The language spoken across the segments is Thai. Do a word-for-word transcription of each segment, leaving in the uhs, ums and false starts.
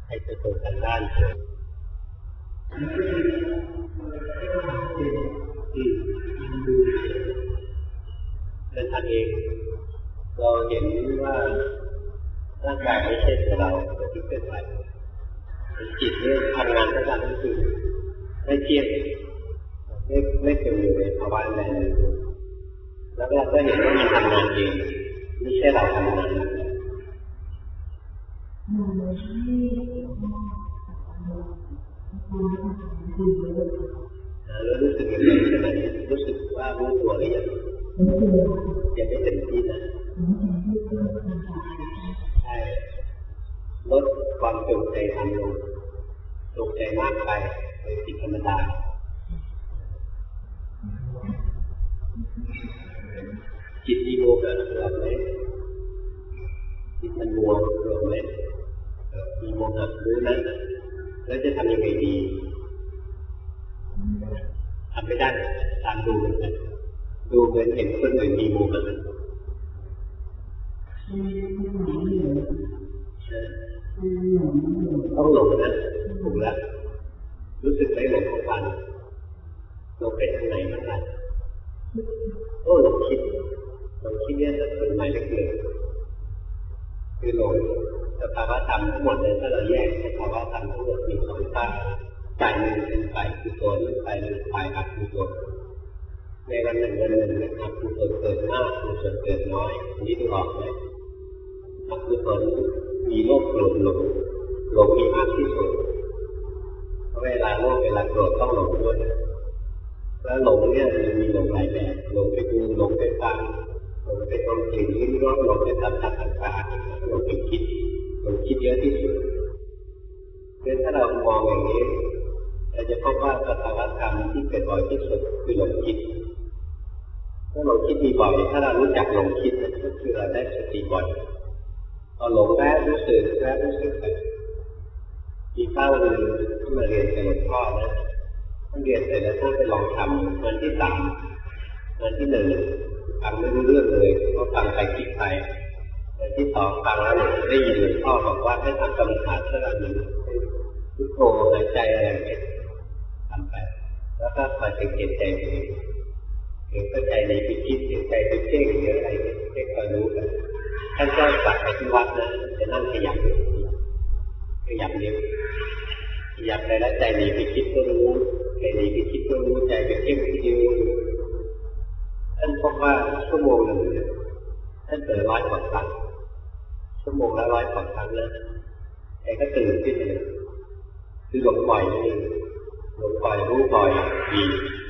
ให้จะตรงกันด้านเกิดนั่นทำเองเราเห็นว่าร่างกายไม่ใช่ตัวเราแต่ที่เป็นไปจิตเนี่ยทำงานทั้งวันทั้งคืนไม่เที่ยงไม่ไม่เป็นอยู่ในภาวะใดแล้วเราก็เห็นว่ามันทำงานเองไม่ใช่เราทำงานแล้วรู้สึกยังไงขณะนี้รู้สึกว่ารู้ตัวหรือยังยังไม่เต็มที่นะใช่ลดความจงใจทำลงจงใจมากไปเป็นผิดธรรมดาจิตมีโมหะหรือไหมจิตมันมัวหรือไหมมีโมหะรู้นะแล้วจะทำยังไงดีทำไม่ได้ตามดูมันดูเหมือนเห็นคนอื่นมีโมหะต้องหลงนะถูกแล้วรู้สึกไหมหลงของวันหลงไปทางไหนบ้างล่ะโอ้หลงคิดหลงคิดเนี่ยเป็นหมายเลขหนึ่งคือหลงสภาวะธรรมทั้งหมดเลยถ้าเราแยกสภาวะธรรมทั้งหมดมีสองฝ่ายฝ่ายหนึ่งเป็นฝ่ายกุศลฝ่ายหนึ่งฝ่ายอกุศลในวันหนึ่งวันหนึ่งนะครับกุศลเกิดมากกุศลเกิดน้อยอันนี้ดูออกไหมอกุศลมีโลภโกรธหลงหลงมีมากที่สุดเพราะเวลาโลภเวลาโกรธต้องหลงด้วยแล้วหลงเนี่ยมันมีหลงหลายแบบหลงไปดูหลงไปฟังหลงไปทำสิ่งลิ้นรสหลงไปทำทางต่างๆหลงไปคิดหลงคิดเยอะที่สุดเพราะถ้าเรามองอย่างนี้เราจะพบว่าสภาวะธรรมที่เกิดบ่อยที่สุดคือหลงคิดถ้าหลงคิดมีบ่อยถ้าเรารู้จักหลงคิดนั่นก็คือเราได้สติบ่อยพอหลงแวบรู้สึกแวบรู้สึกไปมีเป้าหนึ่งที่มาเรียนกับหลวงพ่อนะท่านเรียนเสร็จแล้วท่านไปลองทำวันที่สามวันที่หนึ่งฟังไม่รู้เรื่องเลยเพราะฟังไปคิดไปวันที่สองฟังแล้วได้ยินหลวงพ่อบอกว่าให้ทำกรรมฐานสักอันหนึ่งพุทโธหายใจอะไรอย่างเงี้ยทำไปแล้วก็คอยสังเกตใจตัวเองเห็นเข้าใจในไปคิดเห็นใจไปเพ่งเยอะอะไรเงี้ยให้คอยรู้กันท่านก็สั่งไปที่วัดนะจะนั่งขยับขยับนิ้วขยับไปแล้วใจหนีไปคิดก็รู้ใจหนีไปคิดก็รู้ใจไปเพ่งที่นิ้วท่านพบว่าชั่วโมงหนึ่งท่านเปิดร้อยกว่าครั้งชั่วโมงละร้อยกว่าครั้งนะใจก็ตื่นขึ้นเลยคือหลงบ่อยนี่หลงบ่อยรู้บ่อยดี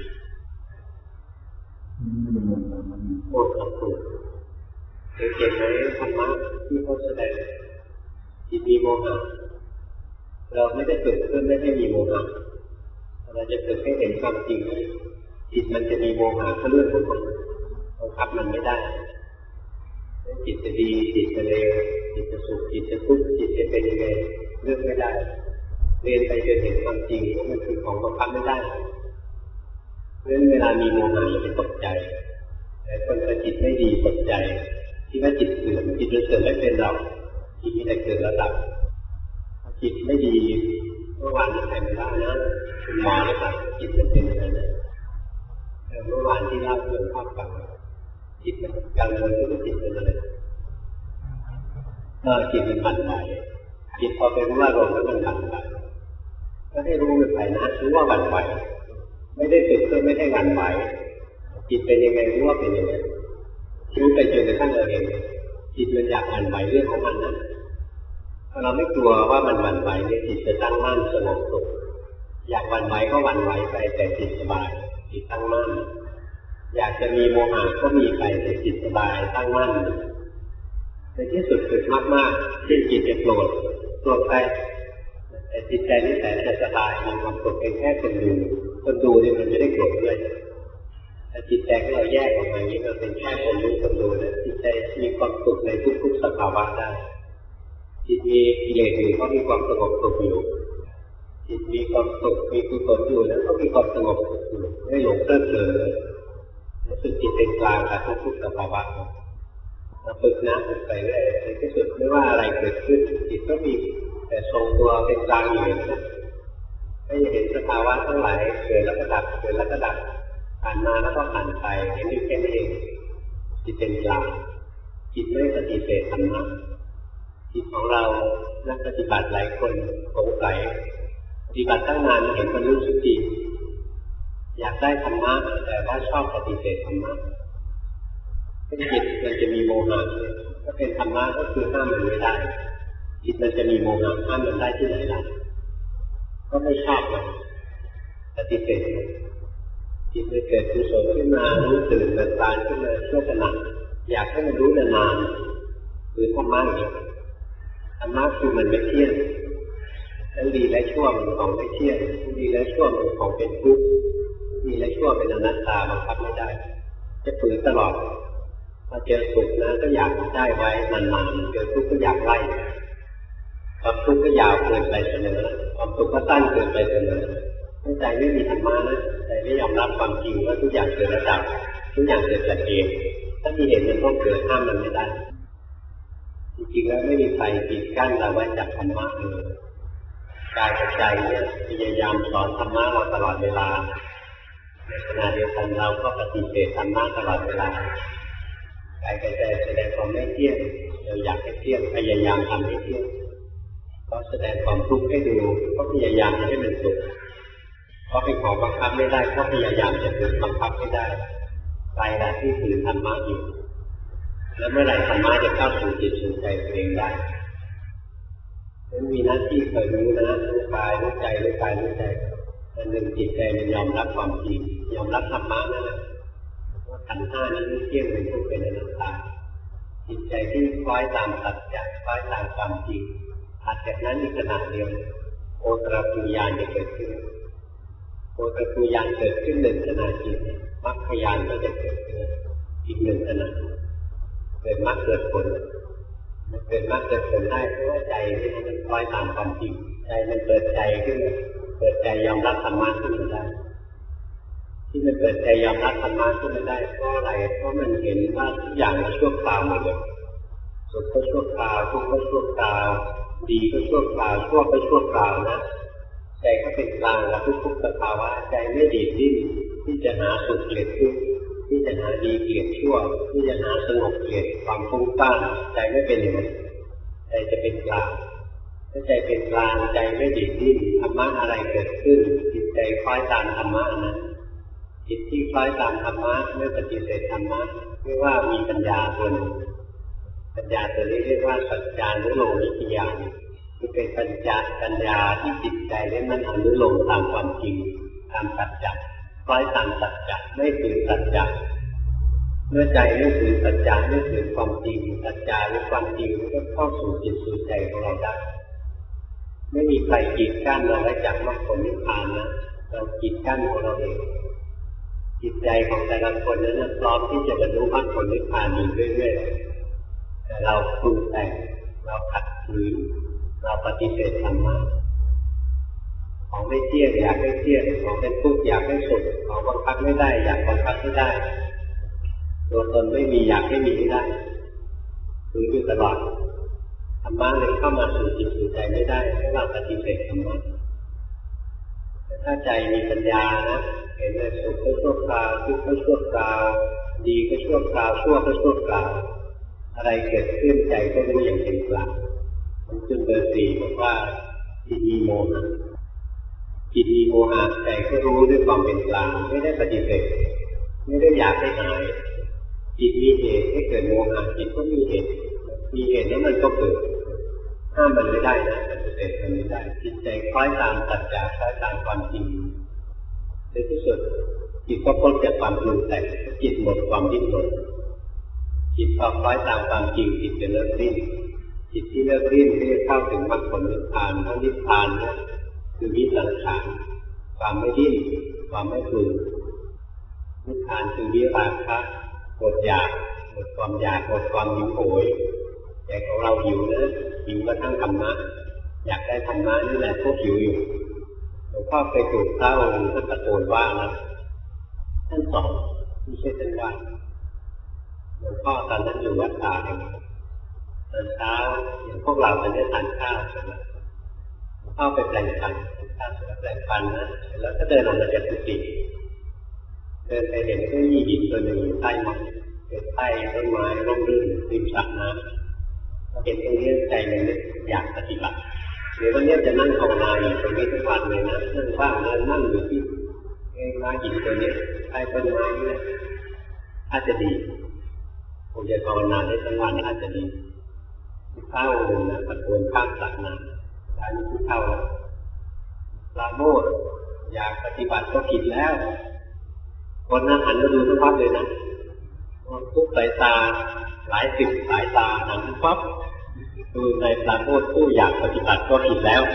โอ้ขอบคุณเก่งไหมธรรมะที่เขาแสดงจิตมีโมหะเราไม่ได้ฝึกเพื่อไม่ให้มีโมหะเราจะฝึกให้เห็นความจริงจิตมันจะมีโมหะก็เรื่องของมันบังคับมันไม่ได้จิตจะดีจิตจะเลวจิตจะสุขจิตจะทุกข์จิตจะเป็นยังไงเลือกไม่ได้เรียนไปจนเห็นความจริงว่ามันคือของบังคับไม่ได้เพราะฉะนั้นเวลามีโมหะอย่าไปตกใจแต่คนที่จิตไม่ดีตกใจที่ว่าจิตเสื่อมจิตเสื่อมไม่เป็นเราจิตมีแต่เกิดระดับจิตไม่ดีเมื่อวานที่ใครมาเล่านะคุณหมอนะครับจิตมันเป็นยังไงนะเมื่อวานที่เล่าเรื่องภาพฟังจิตมันกังวลว่าจิตเป็นอะไรเออจิตมันหวั่นไหวจิตพอไปรู้ว่าลมแล้วมันหวั่นไหวก็ให้รู้ไปนะรู้ว่าหวั่นไหวไม่ได้ฝึกเพื่อไม่ให้หวั่นไหวจิตเป็นยังไงรู้ว่าเป็นยังไงรู้ไปจนกระทั่งเราเองจิตมันอยากหวั่นไหวเรื่องของมันนะถ้าเราไม่กลัวว่ามันหวั่นไหวเนี่ยจิตจะตั้งมั่นสงบสุขอยากหวั่นไหวก็หวั่นไหวไปแต่จิตสบายจิตตั้งมั่นอยากจะมีโมหะก็มีไปแต่จิตสบายตั้งมั่นในที่สุดฝึกมากๆที่จิตจะโกรธโกรธไปแต่จิตใจนี่แต่จะสบายมีความสุขเป็นแค่คนดูคนดูนี่มันไม่ได้โกรธด้วยแต่จิตใจที่เราแยกออกมาอย่างนี้เราเป็นแค่คนรู้คนดูนะจิตใจมีความสุขในทุกๆสภาวะได้จิตมีกิเลสอยู่ก็มีความสงบสุขอยู่จิตมีความสุขมีกุศลอยู่แล้วก็มีความสงบสุขอยู่ไม่หลงเพลิดเพลินรู้สึกจิตเป็นกลางกับทุกๆสภาวะเราฝึกนะฝึกไปเรื่อยในที่สุดไม่ว่าอะไรเกิดขึ้นจิตก็มีแต่ทรงตัวเป็นกลางอยู่นะไม่เห็นสภาวะทั้งหลายเกิดแล้วก็ดับเกิดแล้วก็ดับผ่านมาแล้วก็ผ่านไปเห็นอยู่แค่นี้เองจิตเป็นกลางจิตไม่ปฏิเสธธรรมะจิตของเรานักปฏิบัติหลายคนสงสัยปฏิบัติตั้งนานเห็นมันรู้สึกดีอยากได้ธรรมะแต่ว่าชอบปฏิเสธธรรมะเป็นจิตมันจะมีโมหะถ้าเป็นธรรมะก็คือห้ามมันไม่ได้จิตมันจะมีโมหะห้ามมันได้ที่ไหนล่ะก็ไม่ชอบมันปฏิเสธจิตมันเกิดกุศลขึ้นมารู้ตื่นเบิกบานขึ้นมาชั่วขณะอยากให้มันรู้นานๆคือธรรมะอีกธรรมะคือมันไม่เที่ยงทั้งดีและชั่วมันของไม่เที่ยงทั้งดีและชั่วมันของเป็นทุกข์ดีและชั่วเป็นอนัตตาบังคับไม่ได้จะฝืนตลอดพอเจอสุขนะก็อยากได้ไว้นานๆเจอทุกข์ก็อยากไล่ความทุกข์ก็ยาวเกินไปเสมอความสุขก็สั้นเกินไปเสมอถ้าใจไม่มีธรรมะนะใจไม่ยอมรับความจริงว่าทุกอย่างเกิดระดับทุกอย่างเกิดจากเหตุถ้ามีเหตุมันต้องเกิดห้ามมันไม่ได้จริงๆแล้วไม่มีใครปิดกั้นเราไว้จากธรรมะเลยกายกับใจเนี่ยพยายามสอนธรรมะเราตลอดเวลาในขณะเดียวกันเราก็ปฏิเสธธรรมะตลอดเวลากายกับใจแสดงความไม่เที่ยงเราอยากให้เที่ยงพยายามทำให้เที่ยงก็แสดงความทุกข์ให้ดูก็พยายามให้มันสุขเพราะเป็นของบังคับไม่ได้ก็พยายามจะฝืนบังคับไม่ได้ใจแหละที่ฝืนธรรมะอยู่แล้วเมื่อไหร่ธรรมะจะเข้าสู่จิตสู่ใจตัวเองได้นั้นมีหน้าที่คอยรู้นะรู้กายรู้ใจรู้กายรู้ใจอันหนึ่งจิตใจมันยอมรับความจริงยอมรับธรรมะนั่นแหละว่าขันธ์ห้านั้นไม่เที่ยงเป็นทุกข์เป็นอนัตตาจิตใจที่คล้อยตามสัจจะคล้อยตามความจริงถัดจากนั้นอีกขณะเดียวโอตรปุญญาณจะเกิดขึ้นโอตรปุญญาณเกิดขึ้นหนึ่งขณะจิตมรรคญาณก็จะเกิดขึ้นอีกหนึ่งขณะเกิดมรรคเกิดผลมันเกิดมรรคเกิดผลได้เพราะว่าใจที่มันคล้อยตามความจริงใจมันเปิดใจขึ้นเปิดใจยอมรับธรรมะขึ้นมาได้ที่มันเปิดใจยอมรับธรรมะขึ้นมาได้เพราะอะไรเพราะมันเห็นว่าทุกอย่างมันชั่วคราวหมดเลยสุขก็ชั่วคราวทุกข์ก็ชั่วคราวดีก็ชั่วคราวชั่วก็ชั่วคราวนะใจก็เป็นกลางกับทุกๆสภาวะใจไม่ดีดดิ้นที่จะหาสุขเกลียดทุกข์ที่จะหาดีเกลียดชั่วที่จะหาสงบเกลียดความฟุ้งซ่านใจไม่เป็นอย่างนั้นใจจะเป็นกลางถ้าใจเป็นกลางใจไม่ดีดดิ้นธรรมะอะไรเกิดขึ้นจิตใจคล้อยตามธรรมะนั้นจิตที่คล้อยตามธรรมะไม่ปฏิเสธธรรมะเรียกว่ามีปัญญาตัวหนึ่งปัญญาตัวนี้เรียกว่าสัจจานุโลมนิยานคือเป็นปัญญาปัญญาที่จิตใจนั้นมันอนุโลมตามความจริงตามสัจจะคล้อยตามสัจจะไม่ถือสัจจะเมื่อใจไม่ถือสัจจะไม่ถือความจริงสัจจะหรือความจริงก็เข้าสู่จิตสู่ใจของเราได้ไม่มีใครกีดกั้นเราไว้จากมรรคผลนิพพานนะเรากีดกั้นของเราเองจิตใจของแต่ละคนนั้นพร้อมที่จะบรรลุมรรคผลนิพพานอยู่เรื่อยๆแต่เราปรุงแต่งเราขัดขืนเราปฏิเสธธรรมะของไม่เที่ยงอยากให้เที่ยงของเป็นทุกข์อยากให้สุขของบังคับไม่ได้อยากบังคับไม่ได้ตัวตนไม่มีอยากให้มีไม่ได้ถืออยู่ตลอดธรรมะเลยเข้ามาสู่จิตสู่ใจไม่ได้เพราะเราปฏิเสธธรรมะแต่ถ้าใจมีปัญญานะเห็นเลยสุขก็ชั่วคราวทุกข์ก็ชั่วคราวดีก็ชั่วคราวชั่วก็ชั่วคราวอะไรเกิดขึ้นใจก็รู้อย่างเป็นกลางมันขึ้นเบอร์สี่บอกว่าจิตมีโมหะจิตมีโมหะใจก็รู้ด้วยความเป็นกลางไม่ได้ปฏิเสธไม่ได้อยากให้หายจิตมีเหตุให้เกิดโมหะจิตก็มีเหตุมีเหตุแล้วมันก็เกิดห้ามมันไม่ได้นะปฏิเสธมันไม่ได้จิตใจคล้อยตามสัจจะคล้อยตามความจริงในที่สุดจิตก็พ้นจากความปรุงแต่งจิตหมดความดิ้นรนจิตพอคล้อยตามความจริงจิตจะเลิกดิ้นจิตที่เลิกดิ้นที่เข้าถึงมรรคผลนิพพานเพราะนิพพานเนี่ยคือวิสังขารความไม่ดิ้นความไม่ปรุงนิพพานคือวิราคะหมดอยากหมดความอยากหมดความหิวโหยใจของเราหิวนะหิวกระทั่งธรรมะอยากได้ธรรมะนี่แหละพวกหิวอยู่หลวงพ่อเคยถูกเต้าท่านตะโกนว่านะท่านสอนไม่ใช่ท่านว่าหลวงพ่อตอนนั้นอยู่วัดป่าเองตอนเช้าอย่างพวกเราจะได้ทานข้าวใช่ไหมเข้าไปแปลงฟันข้าวแปลงฟันนะแล้วก็เดินออกมาจากกุฏิเดินไปเห็นเก้าอี้หินตัวหนึ่งใต้ไม้ใต้ต้นไม้ร่มรื่นริมสระน้ำเห็นตรงนี้ใจมันอยากปฏิบัติเดี๋ยววันนี้จะนั่งภาวนาอยู่ตรงนี้ทุกวันเลยนะนั่งว่างแล้วนั่งอยู่ที่ไม้หินตัวนี้ใต้ต้นไม้นี่อาจจะดีผมจะภาวนาได้ทั้งวันอาจจะดีข้าวหนึ่งนะตะโกนข้ามสระน้ำได้ไม่พูดเข้าแล้วลาโมดอยากปฏิบัติก็ผิดแล้วคนนั้นหันมาดูทุกพักเลยนะทุกสายตาหลายสิบสายตาหันปั๊บดูในลาโมดผู้อยากปฏิบัติก็ผิดแล้ว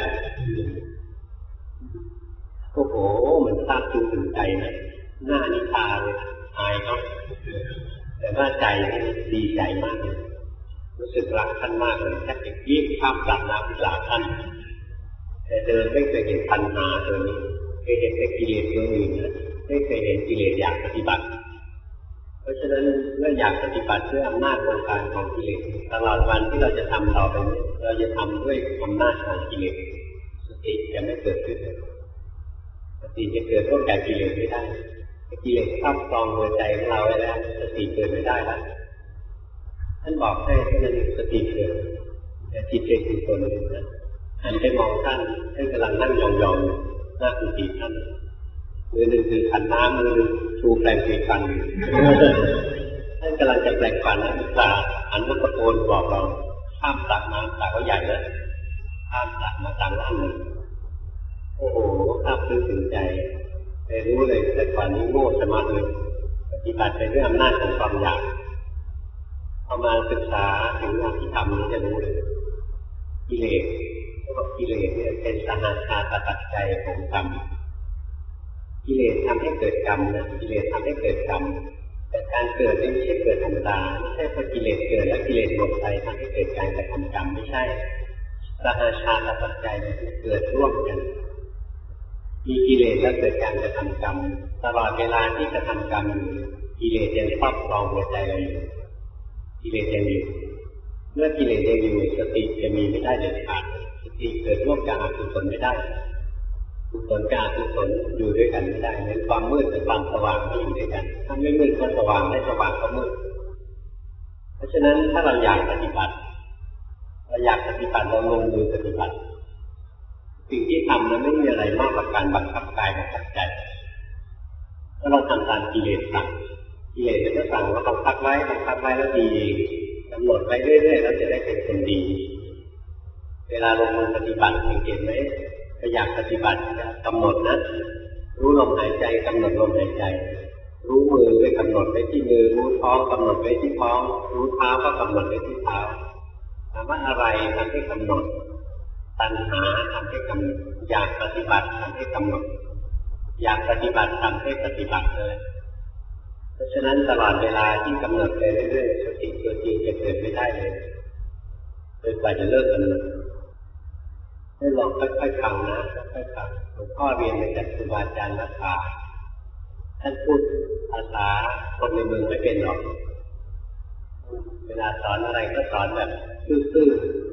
โอ้โหมันซาบซึ้งถึงใจนะหน้านิทาเลยอายเขาแต่ว่าใจดีใจมากเลยรู้สึกรักท่านมากเลยแค่ยิ่งข้ามสระน้ำสาท่านแต่เดินไม่เคยเห็นปัญหาตัวนี้เคยเห็นแต่กิเลสตัวอื่นนะไม่เคยเห็นกิเลสอยากปฏิบัติเพราะฉะนั้นเมื่ออยากปฏิบัติด้วยอำนาจของการของกิเลสตลอดวันที่เราจะทำต่อไปนี้เราจะทำด้วยอำนาจของกิเลสสติจะไม่เกิดขึ้นสติจะเกิดร่วมกับกิเลสไม่ได้กิเลสครอบครองหัวใจของเราไว้แล้วสติเกิดไม่ได้แล้วท่านบอกให้ท่านสติเกิดแต่จิตเป็นคือคนนะหันไปมองท่านท่านกำลังนั่งยองๆหน้ากุฏิท่านมือหนึ่งถือขันน้ำมือหนึ่งชูแปลงสีฟันท่านกำลังจะแปลงฟันนะตาหันมาตะโกนบอกเราข้ามสระน้ำสระก็ใหญ่แล้วข้ามสระมาต่างด้านหนึ่งโอ้โหภาพซึ้งถึงใจแต่รู้เลยแต่ก่อนนี้โง่สมาธิปฏิบัติไปด้วยอำนาจของความอยากพอมาศึกษาถึงอภิธรรมนี้จะรู้เลยกิเลสเพราะกิเลสเนี่ยเป็นสหาชาตปัจจัยของกรรมกิเลสทำให้เกิดกรรมนะกิเลสทำให้เกิดกรรมแต่การเกิดไม่ใช่เกิดธรรมดาไม่ใช่พอกิเลสเกิดแล้วกิเลสหมดไปทำให้เกิดการกระทำกรรมไม่ใช่สหาชาตปัจจัยเกิดร่วมกันมีกิเลสแล้วเกิดการกระทำกรรมตลอดเวลาที่กระทำกรรมกิเลสยังครอบครองหัวใจเราอยู่กิเลสยังอยู่เมื่อกิเลสยังอยู่สติจะมีไม่ได้เด็ดขาดสติเกิดร่วมกับอกุศลไม่ได้กุศลกับอกุศลอยู่ด้วยกันไม่ได้เหมือนความมืดกับความสว่างไม่อยู่ด้วยกันถ้าไม่มืดก็สว่างไม่สว่างก็มืดเพราะฉะนั้นถ้าเราอยากปฏิบัติเราอยากปฏิบัติเราลงมือปฏิบัติสิ่งที่ทำนั้นไม่มีอะไรมากกว่าการบังคับกายบังคับใจถ้าเราทำตามกิเลสสั่งกิเลสจะสั่งว่าบังคับไว้บังคับไว้แล้วดีกำหนดไปเรื่อยๆแล้วจะได้เป็นคนดีเวลาลงมือปฏิบัติสังเกตไหมถ้าอยากปฏิบัติกำหนดนะรู้ลมหายใจกำหนดลมหายใจรู้มือไว้กำหนดไว้ที่มือรู้ท้องกำหนดไว้ที่ท้องรู้เท้าก็กำหนดไว้ที่เท้าถามว่าอะไรทำให้กำหนดตัณหาทำให้กำหนดอยากปฏิบัติทำให้กำหนดอยากปฏิบัติทำให้ปฏิบัติเลยเพราะฉะนั้นตลอดเวลาที่กำหนดไปเรื่อยๆสติตัวจริงจะเกิดไม่ได้เลยจนกว่าจะเลิกกำหนดให้ลองค่อยๆฟังนะค่อยๆฟังหลวงพ่อเรียนมาจากครูบาอาจารย์รัตถาท่านพูดภาษาคนในเมืองไม่เป็นหรอกเวลาสอนอะไรก็สอนแบบซื่อ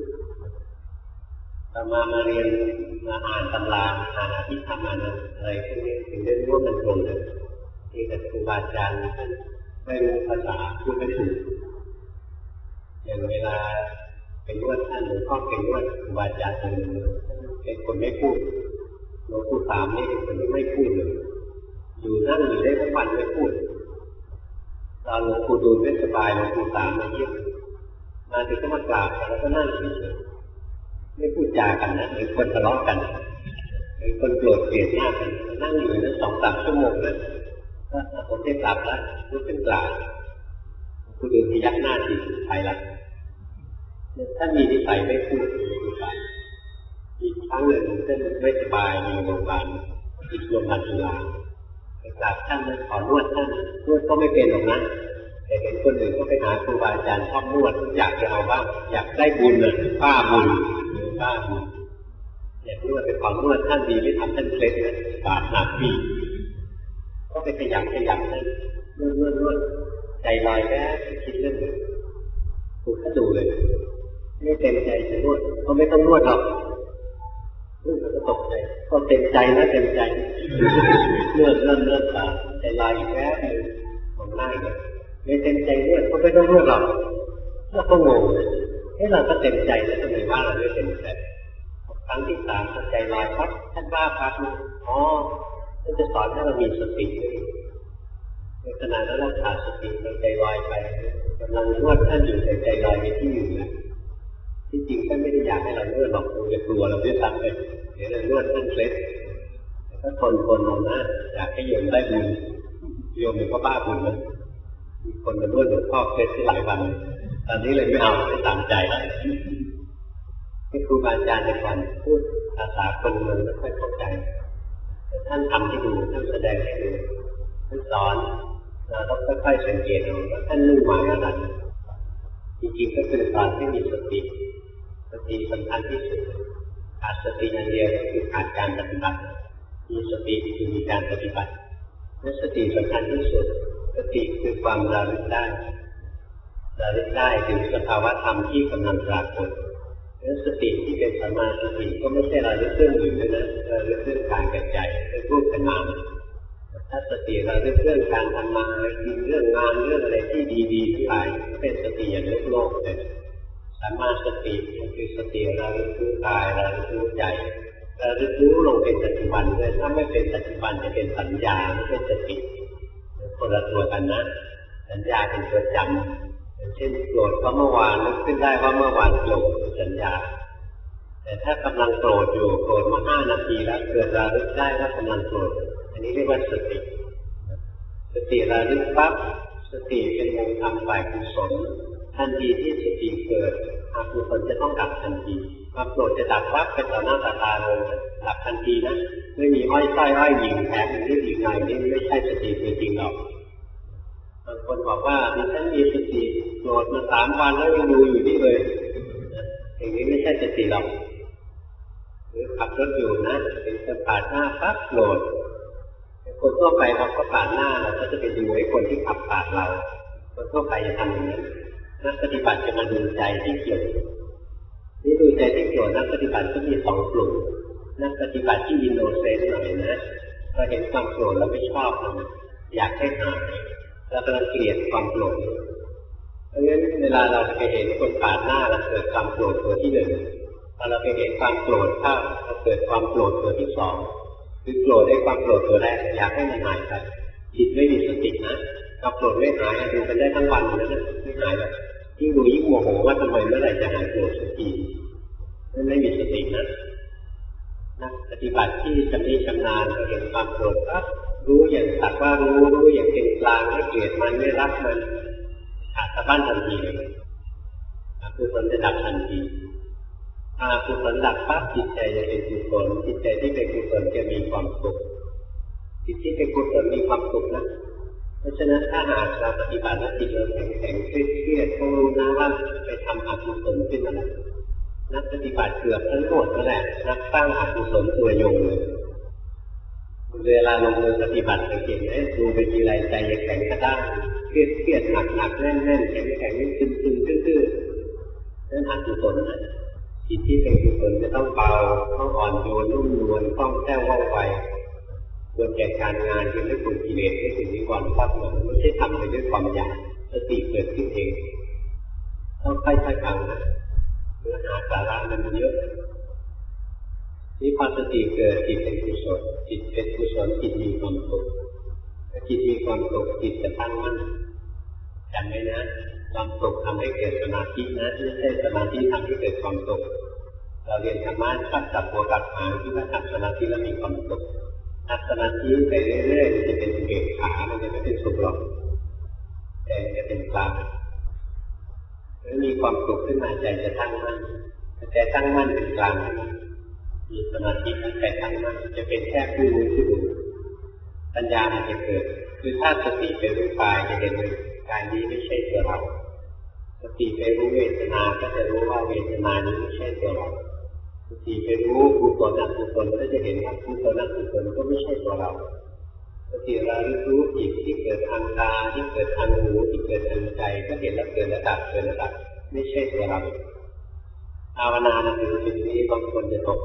ๆเรามามาเรียนมาอ่านตำราอ่านอภิธรรมอ่านอะไรพวกนี้ถึงได้รู้ว่ามันตรงกันที่กับครูบาอาจารย์ท่านไม่รู้ภาษาพูดไม่ถูกอย่างเวลาเป็นนวดท่านหลวงพ่อเป็นนวดครูบาอาจารย์เป็นคนไม่พูดหลวงปู่สามนี่เป็นคนที่ไม่พูดเลยอยู่นั่งอยู่ได้ทั้งวันไม่พูดตอนหลวงปู่ดูไม่สบายหลวงปู่สามมาเยี่ยมมาถึงก็มากราบแล้วก็นั่งเฉยๆไม่พูดจากันนะเป็นคนทะเลาะกันเป็นคนโกรธเกลียดหน้ากันนั่งอยู่นั้นสองสามชั่วโมงนะก็ผมได้กลับแล้วลุกขึ้นกราบคุณดูพยักหน้าทีไปละถ้ามีนิสัยไม่พูดอีกครั้งหนึ่งท่านไม่สบายมีโรงพยาบาลติดโรงพยาบาลจุฬาไปกราบท่านนั้นขอนวดท่านนวดก็ไม่เป็นหรอกนะแต่เห็นคนอื่นก็ไปหาครูบาอาจารย์ชอบนวดอยากจะเอาบ้างอยากได้บุญเลยป้าบุญป้าบุญอยากนวดไปขอนวดท่านดีไม่ทำท่านเคล็ดนะบาดหนักพี่ก็ไปขยับขยับท่านนวดนวดนวดใจลอยแค่คิดเรื่องอื่นถูกท่านดูเลยไม่เต็มใจจะนวดก็ไม่ต้องนวดหรอกลูกก็ตกใจก็เต็มใจนะเต็มใจเลื่อนเลื่อนเลื่อนตาใจลายอีกแล้วมองหน้าเลยไม่เต็มใจเลื่อนก็ไม่ต้องเลื่อนหรอกแล้วก็งงเลยเฮ้เราก็เต็มใจแล้วทำไมว่าเราไม่เต็มใจครั้งที่สามใจลอยปั๊บท่านว่าปั๊บอ๋อท่านจะสอนให้เรามีสติในขณะนั้นเราขาดสติเราใจลอยไปกำลังนวดท่านอยู่ใจลอยในที่อยู่นะที่จริงท่านไม่ได้อยากให้เรานวดหรอกคงจะกลัวเราด้วยซ้ำไปเดี๋ยวเรานวดท่านเคล็ดถ้าทนทนเอานะอยากให้โยมได้บุญโยมเป็นพ่อบ้าบุญนะมีคนมาด้วยหลวงพ่อเคล็ดที่หลายวันตอนนี้เลยไม่เอาไม่ตามใจแล้วที่ครูบาอาจารย์ในการพูดภาษาคนเมืองไม่ค่อยเข้าใจแต่ท่านทำให้ดูท่านแสดงให้ดูท่านสอนเราต้องค่อยๆสังเกตดูว่าท่านนุ่งมาอะไรจริงๆก็คือการที่มีสติสติสำคัญที่สุดขาดสติอย่างเดียวก็คือขาดการปฏิบัติมีสติคือมีการปฏิบัติและสติสำคัญที่สุดสติคือความระลึกได้ระลึกได้ถึงสภาวะธรรมที่กำลังปรากฏและสติที่เป็นสัมมาสติก็ไม่ใช่ระลึกเรื่องอื่นด้วยนะระลึกเรื่องการกระจายเรื่องรูปนามถ้าสติระลึกเรื่องการทำมาเรื่องงานเรื่องอะไรที่ดีๆทั้งหลายเป็นสติอย่างโลกโลกเลยสัมมาสติคือสติระลึกรู้กายระลึกรู้ใจระลึกรู้ลงเป็นปัจจุบันด้วยถ้าไม่เป็นปัจจุบันจะเป็นสัญญาไม่เป็นสติคนละตัวกันนะสัญญาเป็นตัวจำเช่นโกรธเพราะเมื่อวานนึกขึ้นได้ว่าเมื่อวานโกรธสัญญาแต่ถ้ากำลังโกรธอยู่โกรธมาห้านาทีแล้วเกิดระลึกได้ว่ากำลังโกรธอันนี้เรียกว่าสติสติระลึกปั๊บสติเป็นองค์ธรรมฝ่ายกุศลทันทีที่สติเกิดอกุศลจะต้องดับทันทีความโกรธจะดับปั๊บเป็นต่อหน้าต่อตาเลยดับทันทีนะไม่มีอ้อยส้อยอ้อยหญิงแถมนิดอีกหน่อยนี่ไม่ใช่สติจริงๆหรอกบางคนบอกว่าดิฉันมีสติโกรธมาสามวันแล้วยังดูอยู่นี่เลยอย่างนี้ไม่ใช่สติหรอกหรือขับรถอยู่นะเป็นคนปาดหน้าปั๊บโกรธคนทั่วไปเราก็ปาดหน้าเราก็จะไปดูไอ้คนที่ขับปาดเราคนทั่วไปจะทำอย่างนี้นักปฏิบัติจะมาดูใจที่เกี่ยวนี่ดูใจที่เกี่ยวนักปฏิบัติก็มีสองกลุ่มนักปฏิบัติที่อินโนเซนต์หน่อยนะเราเห็นความโกรธแล้วไม่ชอบนะอยากให้หายแล้วก็เกลียดความโกรธเพราะงั้นเวลาเราไปเห็นคนปาดหน้าเราเกิดความโกรธตัวที่หนึ่งพอเราไปเห็นความโกรธเข้าเราเกิดความโกรธตัวที่สองคือโกรธได้ความโกรธตัวแรกอยากให้มันหายไปจิตไม่มีสตินะความโกรธไม่หายดูกันได้ทั้งวันนะไม่หายหรอกยิ่งดูยิ่งโมโหว่าทำไมเมื่อไหร่จะหายโกรธสักทีนั่นไม่มีสตินะนักปฏิบัติที่ชำนิชำนาญเราเห็นความโกรธปั๊บรู้อย่างสักว่ารู้รู้อย่างเป็นกลางไม่เกลียดมันไม่รักมันขาดสะบั้นทันทีเลยคือผลจะดับทันทีถ้ากุศลดับปั๊บจิตใจจะเป็นกุศลจิตใจที่เป็นกุศลจะมีความสุขจิตที่เป็นกุศลมีความสุขนะเพราะฉะนั้นถ้าหากเราปฏิบัติแล้วจิตเราแข็งแข็งเครียดเครียดต้องรู้นะว่าไปทำอกุศลขึ้นมาแล้วนักปฏิบัติเกือบทั้งหมดนั่นแหละนักสร้างอกุศลตัวยงเลยเวลาลงมือปฏิบัติสังเกตไหมดูไปทีไรใจแข็งกระด้างเครียดเครียดหนักหนักแน่นแน่นแข็งแข็งซึมซึมตื้อๆนั่นอกุศลนะจิตที่เป็นกุศลจะต้องเบาต้องอ่อนโยนนุ่มนวลต้องแก้วว่องไวควรแก่การงานที่ไม่ถูกกิเลสไม่ถึงนิวรณ์ครอบงำไม่ใช่ทำไปด้วยความอยากสติเกิดขึ้นเองต้องค่อยๆฟังนะเนื้อหาสาระมันเยอะนี่พอสติเกิดจิตเป็นกุศลจิตเป็นกุศลจิตมีความสุขถ้าจิตมีความสุขจิตจะตั้งมั่นจำไว้นะความสุขทำให้เกิดสมาธินะไม่ใช่สมาธิทำให้เกิดความสุขเราเรียนธรรมะชอบจับตัวกับหางที่ว่าทำสมาธิแล้วมีความสุขทำสมาธิไปเรื่อยๆมันจะเป็นอุเบกขามันจะไม่เป็นสุขหรอกแต่จะเป็นกลางแล้วมีความสุขขึ้นมาใจจะตั้งมั่นแต่ตั้งมั่นเป็นกลางมีสมาธิที่ใจตั้งมั่นจะเป็นแค่ผู้รู้ผู้ดูปัญญามันจะเกิดคือถ้าสติไปรู้กายจะเห็นกายนี้ไม่ใช่ตัวเราสติไปรู้เวทนาก็จะรู้ว่าเวทนานี้ไม่ใช่ตัวเราสติไปรู้กุศลอกุศลก็จะเห็นว่ากุศลอกุศลก็ไม่ใช่ตัวเราสติระลึกรู้จิตที่เกิดทางตาที่เกิดทางหูที่เกิดทางใจก็เห็นแล้วเกิดระดับเกิดระดับไม่ใช่ตัวเราภาวนาในจุดนี้บางคนจะตกอกตก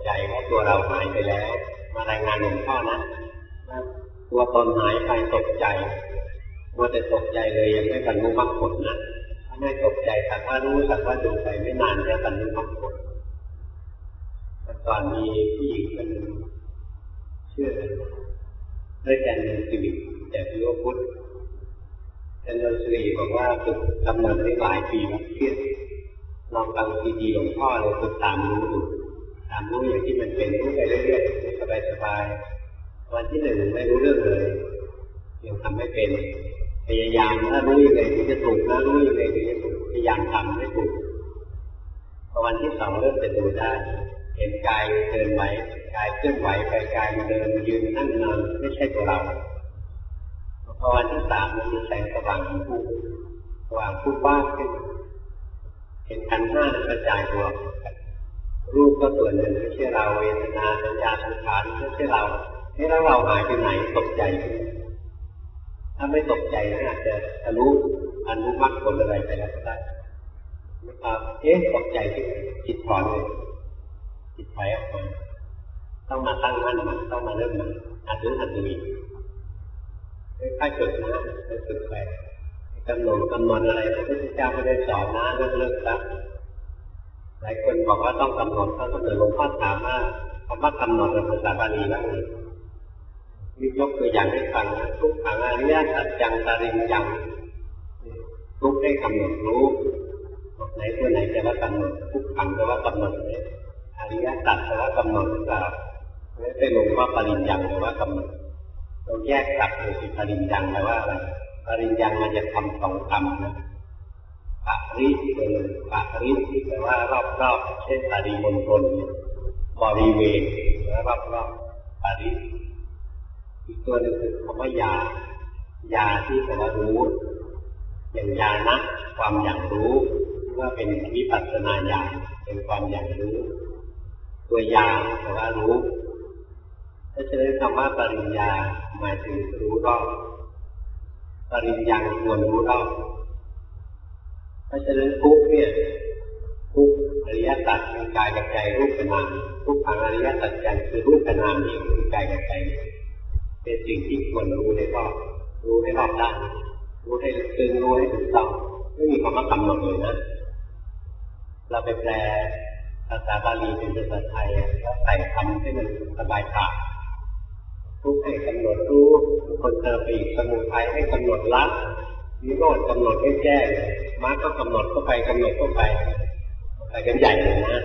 ใจว่าตัวเราหายไปแล้วมารายงานหลวงพ่อนะตัวตนหายไปตกใจมัวแต่ตกใจเลยยังไม่บรรลุมรรคผลนะถ้าไม่ตกใจแต่ว่ารู้แต่ว่าดูไปไม่นานจะบรรลุมรรคผลแต่ก่อนมีผู้หญิงคนหนึ่งเชื่อด้วยกันในชีวิตจากพิโยพุทธอาจารย์สุรีบอกว่าฝึกกำหนดได้หลายปีแล้วเครียดลองฟังซีดีหลวงพ่อเลยฝึกตามรู้ดูตามรู้อย่างที่มันเป็นรู้ไปเรื่อยๆสบายๆวันที่หนึ่งไม่รู้เรื่องเลยยังทำไม่เป็นพยายามถ้ารู้ยังไงถึงจะถูกนะรู้ยังไงถึงจะถูกพยายามทำให้ถูกพอวันที่สองเริ่มจะดูได้เห็นกายเดินไหวกายเคลื่อนไหวไปกายเดินยืนนั่งนอนไม่ใช่ตัวเราพอวันที่สามมันมีแสงสว่างผู้สว่างผู้บ้าขึ้นเห็นขันธ์ห้ากระจายตัวรูปก็ส่วนหนึ่งไม่ใช่เราเวทนาสัญญาสังขารไม่ใช่เราให้เราเราหายไปไหนตกใจถ้าไม่ตกใจนะอาจจะทะลุอนุมรรคผลอะไรไปแล้วก็ได้นะครับเอ๊ะตกใจที่จิตถอนเลยจิตถอยออกมาต้องมาตั้งมั่นมันต้องมาเริ่มมันอัดรู้อัดดูอีกค่อยๆฝึกนะฝึกไปกำหนดกำหนดอะไรพระพุทธเจ้าไม่ได้สอนนะเลิกเลิกซะหลายคนบอกว่าต้องกำหนดถ้าเกิดหลวงพ่อถามว่าคำว่ากำหนดในภาษาบาลีว่าไงมียกตัวอย่างให้ฟังนะทุกขังอริยสัจจังตาริงยังทุกให้กำหนดรู้ไหนตัวไหนจะว่ากำหนดทุกขังจะว่ากำหนดอริยสัจจะว่ากำหนดหรือเปล่าไม่ได้ลงว่าปริญญังหรือว่ากำหนดต้องแยกสับเลยสิปริญญังแปลว่าอะไรปริญญังมันจะทำสองคำนะปะริคือปะริแปลว่ารอบๆเช่นปริมณฑลบริเวณและรอบๆปริอีกตัวหนึ่งคือคำว่ายายาที่แปลว่ารู้อย่างญาณนะความอย่างรู้ว่าเป็นวิปัสสนาญาณเป็นความอย่างรู้ตัวยาแปลว่ารู้ถ้าจะได้คำว่าปริญญาหมายถึงรู้รอบปริญญาควรรู้รอบถ้าจะได้ทุกเนี่ยทุกอริยสัจคือกายกับใจรูปกับนามทุกขังอริยสัจจังคือรูปกับนามนี่คือกายกับใจเป็นสิ่งที่ควรรู้ให้รอบรู้ให้รอบด้านรู้ให้ลึกซึ้งรู้ให้ถูกต้องไม่มีคำว่ากำหนดเลยนะเราไปแปลภาษาบาลีเป็นภาษาไทยแล้วใส่คำให้มันสบายปากทุกให้กำหนดรู้คนเติมไปอีกสมุทัยให้กำหนดละนิโรธกำหนดให้แก้มรรคก็กำหนดเข้าไปกำหนดเข้าไปไปกันใหญ่เลยนะ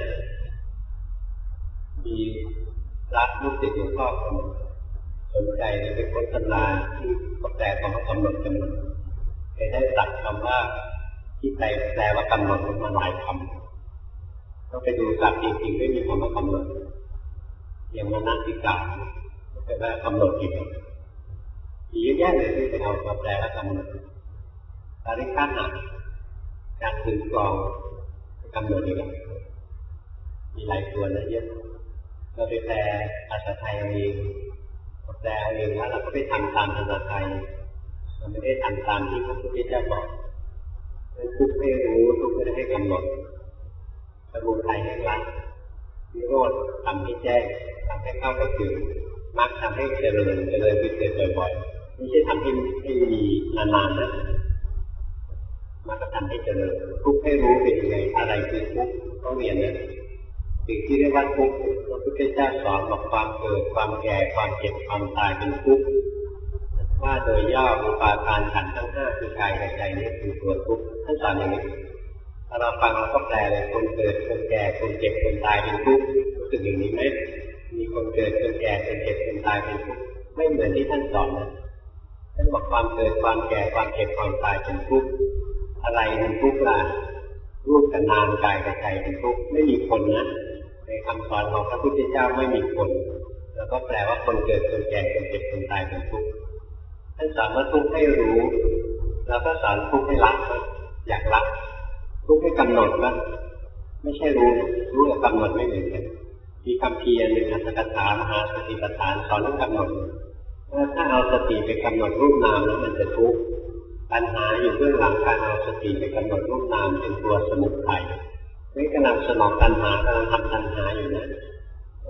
มีรักลูกศิษย์หลวงพ่อสนใจเป็นคนตำราที่เขาแปลคำว่ากำหนดกำหนดเคยได้ตัดคำว่าที่แปลแปลว่ากำหนดมาหลายคำต้องไปดูศัพท์จริงๆไม่มีคำว่ากำหนดอย่างมานาติกาแปลว่ากำหนดอีกอีกเยอะแยะเลยที่จะเอามาแปลว่ากำหนดปริคัตนะการถือกลองกำหนดอีกมีหลายตัวนะเยอะเราไปแปลภาษาไทยเองแปลเองแล้วเราก็ไปทำตามภาษาไทยเราไม่ได้ทำตามที่พระพุทธเจ้าบอกทุกให้รู้ทุกไม่ได้ให้กำหนดสมุทัยให้ละนิโรธทำให้แจ้งทำให้เข้าไปถึงมรรคทำให้เจริญเจริญไปเกิดบ่อยๆไม่ใช่ทำให้ให้มีนานๆนะมรรคทำให้เจริญทุกให้รู้เป็นยังไงอะไรคือทุกต้องเรียนนะสิ่งที่เรียกว่าทุกข์พระพุทธเจ้าสอนบอกความเกิดความแก่ความเจ็บความตายเป็นทุกข์ว่าโดยย่ออุปาทานขันธ์ทั้งห้าคือกายกับใจนี่คือตัวทุกข์ท่านสอนอย่างนี้ถ้าเราฟังเราก็แปลเลยคนเกิดคนแก่คนเจ็บคนตายเป็นทุกข์รู้สึกอย่างนี้ไหมมีคนเกิดคนแก่คนเจ็บคนตายเป็นทุกข์ไม่เหมือนที่ท่านสอนนะท่านบอกความเกิดความแก่ความเจ็บความตายเป็นทุกข์อะไรเป็นทุกข์ล่ะรูปกับนามกายกับใจเป็นทุกข์ไม่มีคนนะในคำสอนของพระพุทธเจ้าไม่มีคนแล้วก็แปลว่าคนเกิดคนแก่คนเจ็บคนตายเป็นทุกข์ท่านสอนว่าทุกข์ให้รู้แล้วก็สอนทุกข์ให้ละอยากละทุกข์ให้กำหนดว่าไม่ใช่รู้รู้กับกำหนดไม่เหมือนกันมีคำเพียรหนึ่งอัตถกถามหาสติปัฏฐานสอนเรื่องกำหนดถ้าเอาสติไปกำหนดรูปนามแล้วมันจะทุกข์ปัญหาอยู่เบื้องหลังการเอาสติไปกำหนดรูปนามเป็นตัวสมุทัยไม่กำลังสนองตัณหากำลังทำตัณหาอยู่นะ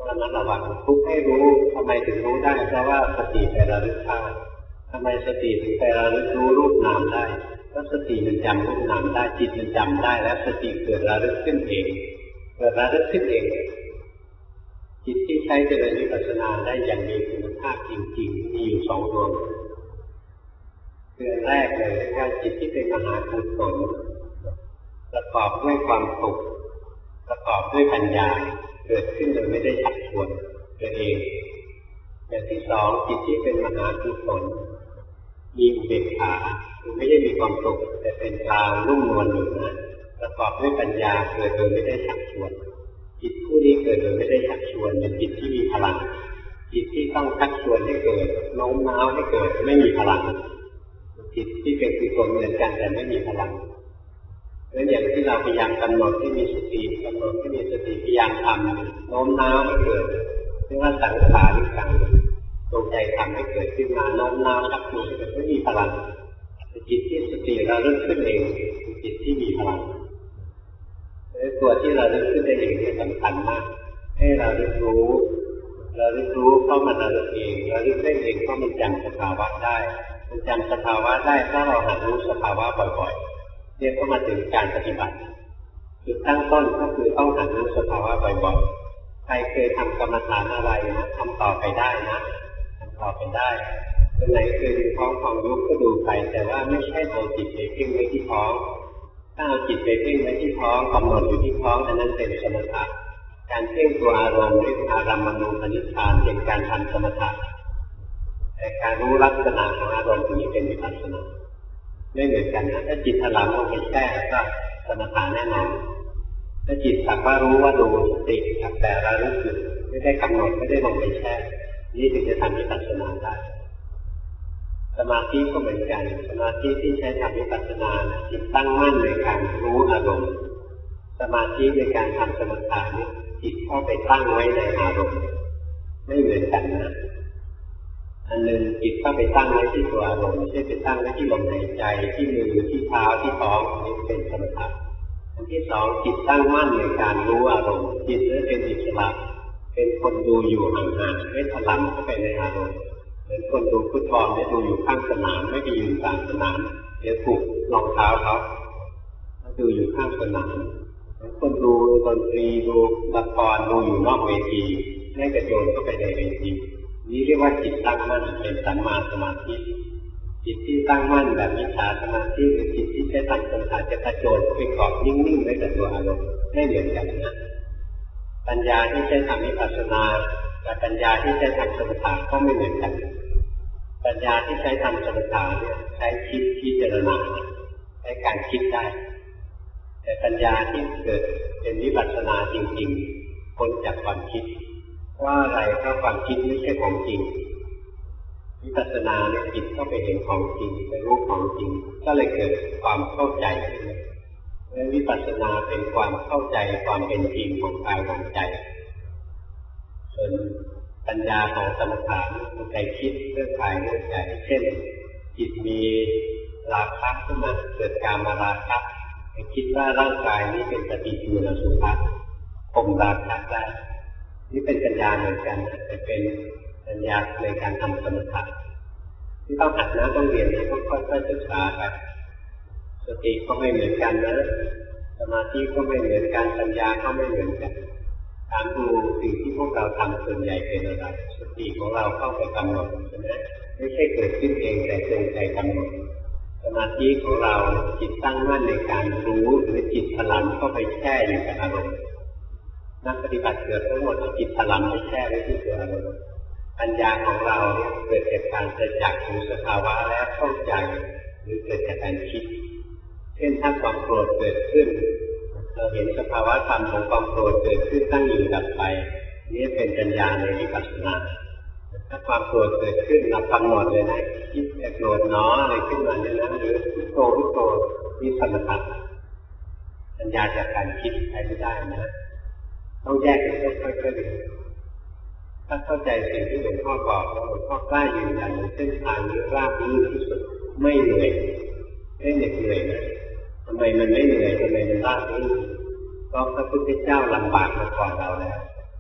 วังทุกข์ให้รู้ทำไมถึงรู้ได้เพราะว่าสติไประลึกชาติทำไมสติถึงไประลึกรู้รูปนามได้เพราะสติมันจำรูปนามได้จิตมันจำได้แล้วสติเกิดระลึกขึ้นเองเกิดระลึกขึ้นเองจิตที่ใช้เจริญวิปัสสนาได้อย่างมีคุณภาพจริงๆมีอยู่สองดวงคืออันแรกเลยเรียกว่าจิตที่เป็นมหากุศลประกอบด้วยความสุขประกอบด้วยปัญญาเกิดขึ้นโดยไม่ได้ชักชวนตัวเองอย่างที่สองจิตที่เป็นมหากุศลมีอุเบกขาคือไม่ได้มีความสุขแต่เป็นกลางนุ่มนวลอยู่นะประกอบด้วยปัญญาเกิดโดยไม่ได้ชักชวนจิตผู้นี้เกิดโดยไม่ได้ชักชวนเป็นจิตที่มีพลังจิตที่ต้องชักชวนให้เกิดโน้มน้าวให้เกิดไม่มีพลังจิตที่เป็นกุศลเหมือนกันแต่ไม่มีพลังเพราะอย่างที่เราพยายามกำหนดที่มีสติกำหนดที่มีสติพยายามทำโน้มน้าวให้เกิดเรียกว่าสังขารวิกังตรงใจทำให้เกิดขึ้นมาโน้มน้าวชักชวนแต่ไม่มีพลังจิตที่สติเราเริ่มขึ้นเองจิตที่มีพลังตัวที่เราเริ่มขึ้นได้เองเนี่ยสำคัญมากให้เราเรียนรู้เราเรียนรู้เพราะมันเราเองเราเรียนได้เองเพราะมันจำสภาวะได้มันจำสภาวะได้ถ้าเราหัดรู้สภาวะบ่อยๆเรียกว่ามาถึงการปฏิบัติจุดตั้งต้นก็คือต้องหัดรู้สภาวะบ่อยๆใครเคยทำกรรมฐานอะไรนะทำต่อไปได้นะทำต่อไปได้คนไหนเคยดูท้องของยุบก็ดูไปแต่ว่าไม่ใช่เอาจิตไปเพ่งไว้ที่ท้องถ้าเอาจิตไปเพ่งไว้ที่ท้องกำหนดอยู่ที่ท้องอันนั้นเป็นสมถะการเพ่งตัวอารมณ์ด้วยอารมณูปนิชฌานเป็นการทำสมถะแต่การรู้ลักษณะของอารมณ์นี้เป็นวิปัสสนาไม่เหมือนกันนะถ้าจิตถลำลงไปแช่ก็สมถะแน่นอนถ้าจิตสักว่ารู้ว่าดูสติสักแต่ระลึกอยู่ไม่ได้กำหนดไม่ได้ลงไปแช่นี่ถึงจะทำวิปัสสนาได้สมาธิก็เหมือนกันสมาธิที่ใช้ทำวิปัสสนาจิตตั้งมั่นในการรู้อารมณ์สมาธิในการทำสมถะนี้จิตเข้าไปตั้งไว้ในอารมณ์ไม่เหมือนกันนะอันหนึ่งจิตเข้าไปตั้งไว้ที่ตัวอารมณ์ไม่ใช่ไปตั้งไว้ที่ลมหายใจที่มือที่เท้าที่ท้องนี่เป็นสมถะอันที่สองจิตตั้งมั่นในการรู้อารมณ์จิตนั้นเป็นอิสระเป็นคนดูอยู่ห่างๆไม่ถลำเข้าไปในอารมณ์เหมือนคนดูฟุตบอลเนี่ยดูอยู่ข้างสนามไม่ไปยืนกลางสนามเดี๋ยวถูกรองเท้าเขาดูอยู่ข้างสนามเหมือนคนดูดนตรีดูละครดูอยู่นอกเวทีไม่กระโจนเข้าไปในเวทีนี้เรียกว่าจิตตั้งมั่นเป็นสัมมาสมาธิจิตที่ตั้งมั่นแบบมิจฉาสมาธิหรือจิตที่ใช้ทำสมถะจะกระโจนไปเกาะนิ่งๆไว้กับตัวอารมณ์ไม่เหมือนกันนะปัญญาที่ใช้ทำวิปัสสนากับปัญญาที่ใช้ทำสมถะก็ไม่เหมือนกันปัญญาที่ใช้ทำสมถะเนี่ยใช้คิดพิจารณาใช้การคิดได้แต่ปัญญาที่เกิดเป็นวิปัสสนาจริงๆพ้นจากความคิดว่าอะไรถ้าความคิดไม่ใช่ของจริงวิปัสสนาเนี่ยจิตเข้าไปเห็นของจริงไปรู้ของจริงก็เลยเกิดความเข้าใจและวิปัสสนาเป็นความเข้าใจความเป็นจริงของกายของใจส่วนปัญญาของสมถะมันใจคิดเรื่องกายเรื่องใจเช่นจิตมีราคะขึ้นมาเกิดกามราคะคิดว่าร่างกายนี้เป็นปฏิกูลสุภะข่มราคะได้นี่เป็นปัญญาเหมือนกันแต่เป็นปัญญาในการทำสมถะที่ต้องหัดนะต้องเรียนต้องค่อยๆศึกษาไปสติก็ไม่เหมือนกันนะสมาธิก็ไม่เหมือนกันปัญญาก็ไม่เหมือนกันถามดูสิ่งที่พวกเราทำส่วนใหญ่เป็นอะไรสติของเราเข้าไปกำหนดใช่ไหมไม่ใช่เกิดขึ้นเองแต่จงใจกำหนดสมาธิของเราจิตตั้งมั่นในการรู้หรือจิตถลำเข้าไปแช่อยู่กับอารมณ์นักปฏิบัติเกิดทั้งหมดเอาจิตถลำไปแช่ไว้ที่ตัวอารมณ์ปัญญาของเราเนี่ยเกิดจากการประจักษ์รู้สภาวะและเข้าใจหรือเกิดจากการคิดเช่นถ้าความโกรธเกิดขึ้นเราเห็นสภาวะธรรมของความโกรธเกิดขึ้นตั้งอยู่ดับไปนี่เป็นปัญญาในวิปัสสนาถ้าความโกรธเกิดขึ้นเรากำหนดเลยนะคิดแต่โกรธน้ออะไรขึ้นมาเนี่ยนะหรือพุทโธพุทโธนี่สมถะปัญญาจากการคิดใช้ไม่ได้นะต้องแยกกันค่อยๆเรียนถ้าเข้าใจสิ่งที่หลวงพ่อบอกแล้วหลวงพ่อกล้ายืนยันเส้นทางนี้ราบรื่นที่สุดไม่เหนื่อยไม่เหน็ดเหนื่อยนะทำไมมันไม่เหนื่อยทำไมมันราบรื่นเพราะพระพุทธเจ้าลำบากมาก่อนเราแล้ว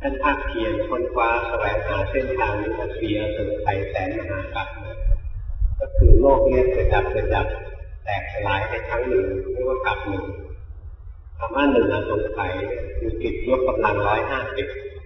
ท่านภาคเพียรค้นคว้าแสวงหาเส้นทางนี้มาเสียสมุทัยแสนมหากาพย์ก็คือโลกนี้เกิดดับเกิดดับแตกสลายไปครั้งหนึ่งเรียกว่ากับหนึ่งคำว่าหนึ่งอสงไขยคือจิตยกกำลังร้อยห้าสิบ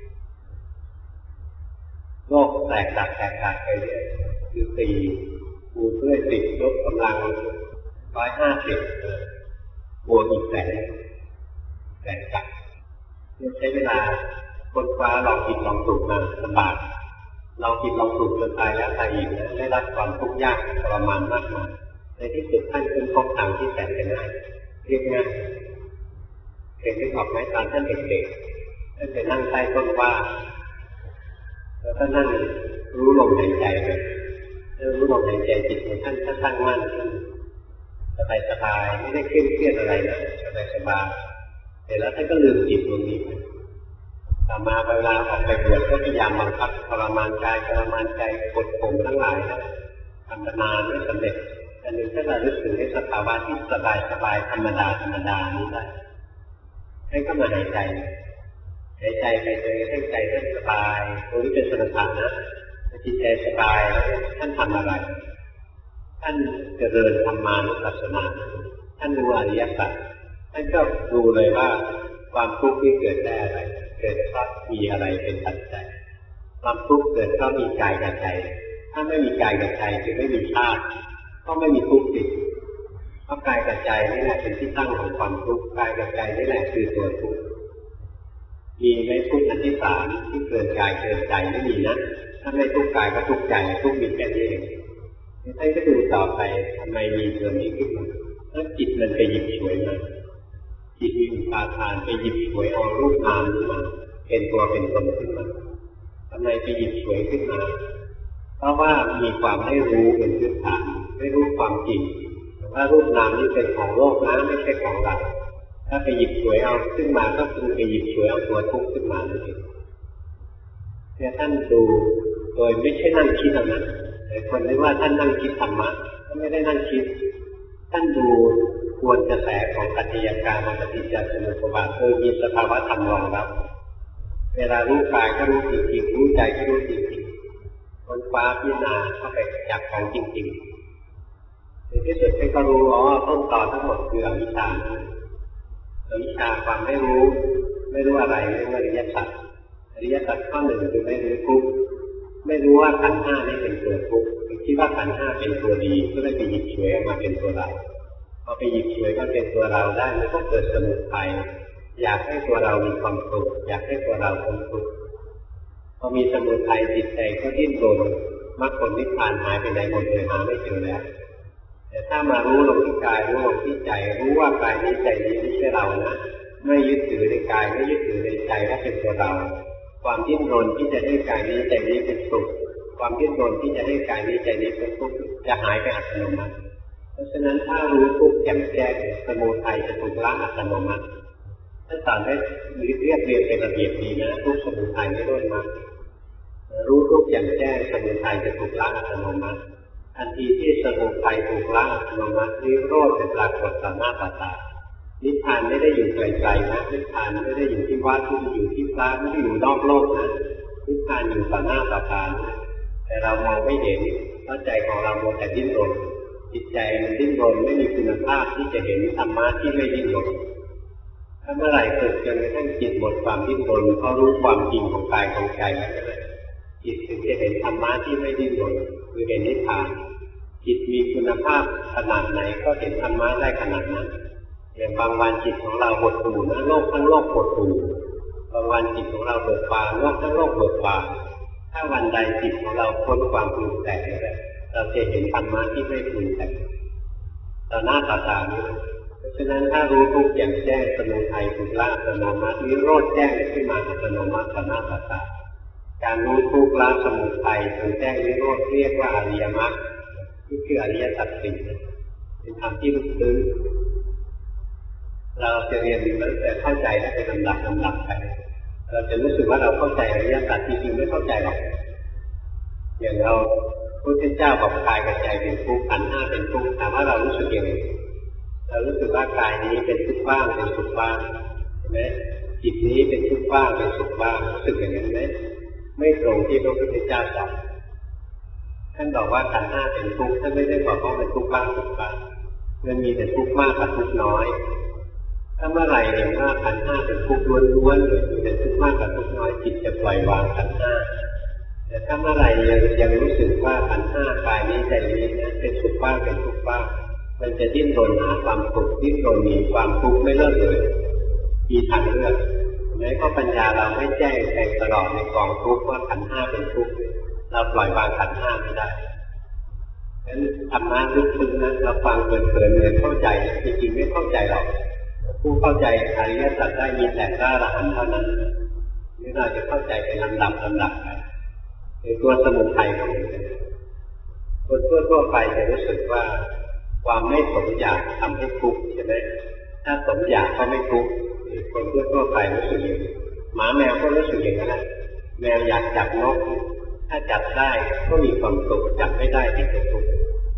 โลกแตกดับแตกดับไปเนี่ยคือสี่คูณด้วยสิบยกกำลังร้อยห้าสิบบวกอีกแสนแสนกับใช้เวลาค้นคว้าลองผิดลองถูกมาลำบากลองผิดลองถูกจนตายแล้วตายอีกนะได้รับความทุกข์ยากทรมานมากมายในที่สุดท่านค้นพบทางที่แสนจะง่ายเรียกง่ายเห็นได้ออกไหมตอนท่านเด็กๆท่านไปนั่งใต้ต้นว่าแล้วท่านนั่งรู้ลมหายใจไปรู้ลมหายใจจิตของท่านท่านตั้งมั่นสบายสบายไม่ได้เครียดเครียดอะไรนะสบายสบายเสร็จแล้วท่านก็ลืมจิตตรงนี้ต่อมาเวลาออกไปบวชก็พยายามบังคับทรมานกายทรมานใจกดข่มทั้งหลายนะทำนานไม่สำเร็จแต่หนึ่งถ้าเราลึกถึงในสภาวะที่สบายสบายธรรมดาธรรมดานี้ได้ให้ก็มาหายใจหายใจไปจนกระทั่งใจท่านสบายตรงนี้เป็นสมถะนะจิตใจสบายท่านทำอะไรท่านเจริญธรรมานุปัสสนาท่านรู้อริยสัจท่านก็ดูเลยว่าความทุกข์ที่เกิดได้อะไรเกิดเพราะมีอะไรเป็นปัจจัยความทุกข์เกิดเพราะมีกายกับใจถ้าไม่มีกายกับใจคือไม่มีชาติก็ไม่มีทุกข์ติดเพราะกายกับใจนี่แหละเป็นที่ตั้งของความทุกข์กายกับใจนี่แหละคือตัวทุกข์มีไหมทุกข์อันที่สามที่เกิดกายเกิดใจไม่มีนะถ้าไม่ทุกข์กายก็ทุกข์ใจทุกข์มีแค่นี้เองท่านก็ดูต่อไปทำไมมีตัวนี้ขึ้นมาถ้าจิตมันไปหยิบฉวยมาจิตมีอุปาทานไปหยิบฉวยเอารูปนามขึ้นมาเป็นตัวเป็นตนขึ้นมาทำไมไปหยิบฉวยขึ้นมาเพราะว่ามีความไม่รู้เป็นพื้นฐานไม่รู้ความจริงว่ารูปนามนี้เป็นของโลกนะไม่ใช่ของเราถ้าไปหยิบฉวยเอาขึ้นมาก็คือไปหยิบฉวยเอาตัวทุกข์ขึ้นมานั่นเองเนี่ยท่านดูโดยไม่ใช่นั่งคิดนะแต่คนนึกว่าท่านนั่งคิดธรรมะก็ไม่ได้นั่งคิดท่านดูควรกระแสของปัจจัยการปฏิจจสมุปบาทเออมีสภาวะธรรมรองรับเวลารู้กายก็รู้จริงๆรู้ใจก็รู้จริงๆคนฟ้าพิจารณาเข้าไปจับของจริงๆในที่สุดท่านก็รู้อ๋อต้นตอทั้งหมดคืออวิชชาอวิชชาความไม่รู้ไม่รู้อะไรไม่รู้อริยสัจอริยสัจข้อหนึ่งคือไม่รู้ทุกข์ไม่รู้ว่าขันธ์ห้านี่เป็นตัวทุกข์คิดว่าขันธ์ห้าเป็นตัวดีก็เลยไปหยิบฉวยออกมาเป็นตัวเราพอไปหยิบฉวยมาเป็นตัวเราได้มันก็เกิดสมุทัยอยากให้ตัวเรามีความสุขอยากให้ตัวเราพ้นทุกข์พอมีสมุทัยจิตใจก็ดิ้นรนมรรคผลนิพพานหายไปไหนหมดเลยหาไม่เจอแล้วแต่ถ้ามารู้ลงที่กายรู้ลงที่ใจรู้ว่ากายนี้ใจนี้ไม่ใช่เรานะไม่ยึดถือในกายไม่ยึดถือในใจว่าเป็นตัวเราความดิ้นรนที่จะให้กายนี้ใจนี้เป็นสุขความดิ้นรนที่จะให้กายนี้ใจนี้เป็นทุกข์จะหายไปอัตโนมัติเพราะฉะนั้นถ้ารู้ทุกข์แจ่มแจ้งสมุทัยจะถูกละอัตโนมัติท่านสอนได้เรียบเรียงเป็นระเบียบดีนะทุกสมุทัยไม่ร่นมารู้ทุกข์แจ่มแจ้งสมุทัยจะถูกละอัตโนมัติทันทีที่สมุทัยถูกละอัตโนมัตินิโรธจะปรากฏต่อหน้าต่อตานิพพานไม่ได้อยู่ไกลๆนะนิพพานไม่ได้อยู่ที่วัดไม่ได้อยู่ที่พระไม่ได้อยู่นอกโลกนะนิพพานอยู่ต่อหน้าต่อตาแต่เรามองไม่เห็นเพราะใจของเราโมแต่ดิ้นรนจิตใจมันดิ้นรนไม่มีคุณภาพที่จะเห็นธรรมะที่ไม่ดิ้นรนถ้าเมื่อไหร่ฝึกจนกระทั่งจิตหมดความดิ้นรนเขารู้ความจริงของกายของใจแล้วนะจิตถึงจะเห็นธรรมะที่ไม่ดิ้นรนคือเห็นนิพพานจิตมีคุณภาพขนาดไหนก็เห็นธรรมะได้ขนาดนั้นอย่างบางวันจิตของเราหดหู่นะโลกทั้งโลกหดหู่บางวันจิตของเราเบิกบานโลกทั้งโลกเบิกบานถ้าวันใดจิตของเราพ้นความปรุงแต่งแล้วเราจะเห็นธรรมะที่ไม่ปรุงแต่งต่อหน้าต่อตานี้เพราะฉะนั้นถ้ารู้ทุกข์แจ่มแจ้งสมุทัยถูกละอัตโนมัตินิโรธแจ้งขึ้นมาอัตโนมัติต่อหน้าต่อตาการรู้ทุกข์ละสมุทัยจนแจ้งนิโรธเรียกว่าอริยมรรคนี่คืออริยสัจสี่เป็นธรรมที่ลึกซึ้งเราจะเรียนรู้แต่เข้าใจได้เป็นลำดับลำดับไปเราจะรู้สึกว่าเราเข้าใจอริยสัจจริงๆไม่เข้าใจหรอกอย่างเราพระพุทธเจ้าบอกกายกับใจเป็นทุกข์ขันธ์ห้าเป็นทุกข์ถามว่าเรารู้สึกยังไงเรารู้สึกว่ากายนี้เป็นทุกข์บ้างเป็นสุขบ้างใช่ไหมจิจิตนี้เป็นทุกข์บ้างเป็นสุขบ้างรู้สึกอย่างนั้นไหมไม่ตรงที่พระพุทธเจ้าสอนท่านบอกว่าขันธ์ห้าเป็นทุกข์ท่านไม่ได้บอกว่าเป็นทุกข์บ้างสุขบ้างมันมีแต่ทุกข์มากกับทุกข์น้อยถ้าเมื่อไหร่เห็นว่าขันธ์ห้าเป็นทุกข์ล้วนๆเลยมีแต่ทุกข์มากกับทุกข์น้อยจิตจะปล่อยวางขันธ์ห้าแต่ถ้าเมื่อไหร่ยังยังรู้สึกว่าขันธ์ห้ากายนี้ใจนี้นะเป็นสุขบ้างเป็นทุกข์บ้างมันจะดิ้นรนหาความสุขดิ้นรนหนีความทุกข์ไม่เลิกเลยมีทางเลือกแม้ก็ปัญญาเราไม่แจ้งแทงตลอดในกองทุกข์ว่าขันธ์ห้าเป็นทุกข์เราปล่อยวางขันธ์ห้าไม่ได้ฉะนั้นธรรมะลึกซึ้งนะเราฟังเผินๆเหมือนเข้าใจจริงๆไม่เข้าใจหรอกผู้เข้าใจอริยสัจได้มีแต่พระอรหันต์เท่านั้นนี่เราจะเข้าใจเป็นลำดับลำดับไปในตัวสมุทัยของมันคนทั่วๆไปจะรู้สึกว่าความไม่สมอยากทำให้ทุกข์ใช่ไหมถ้าสมอยากก็ไม่ทุกข์คนทั่วๆไปรู้สึกอย่างนี้หมาแมวก็รู้สึกอย่างนั้นแมวอยากจับนกถ้าจับได้ก็มีความสุขจับไม่ได้ก็เป็นทุกข์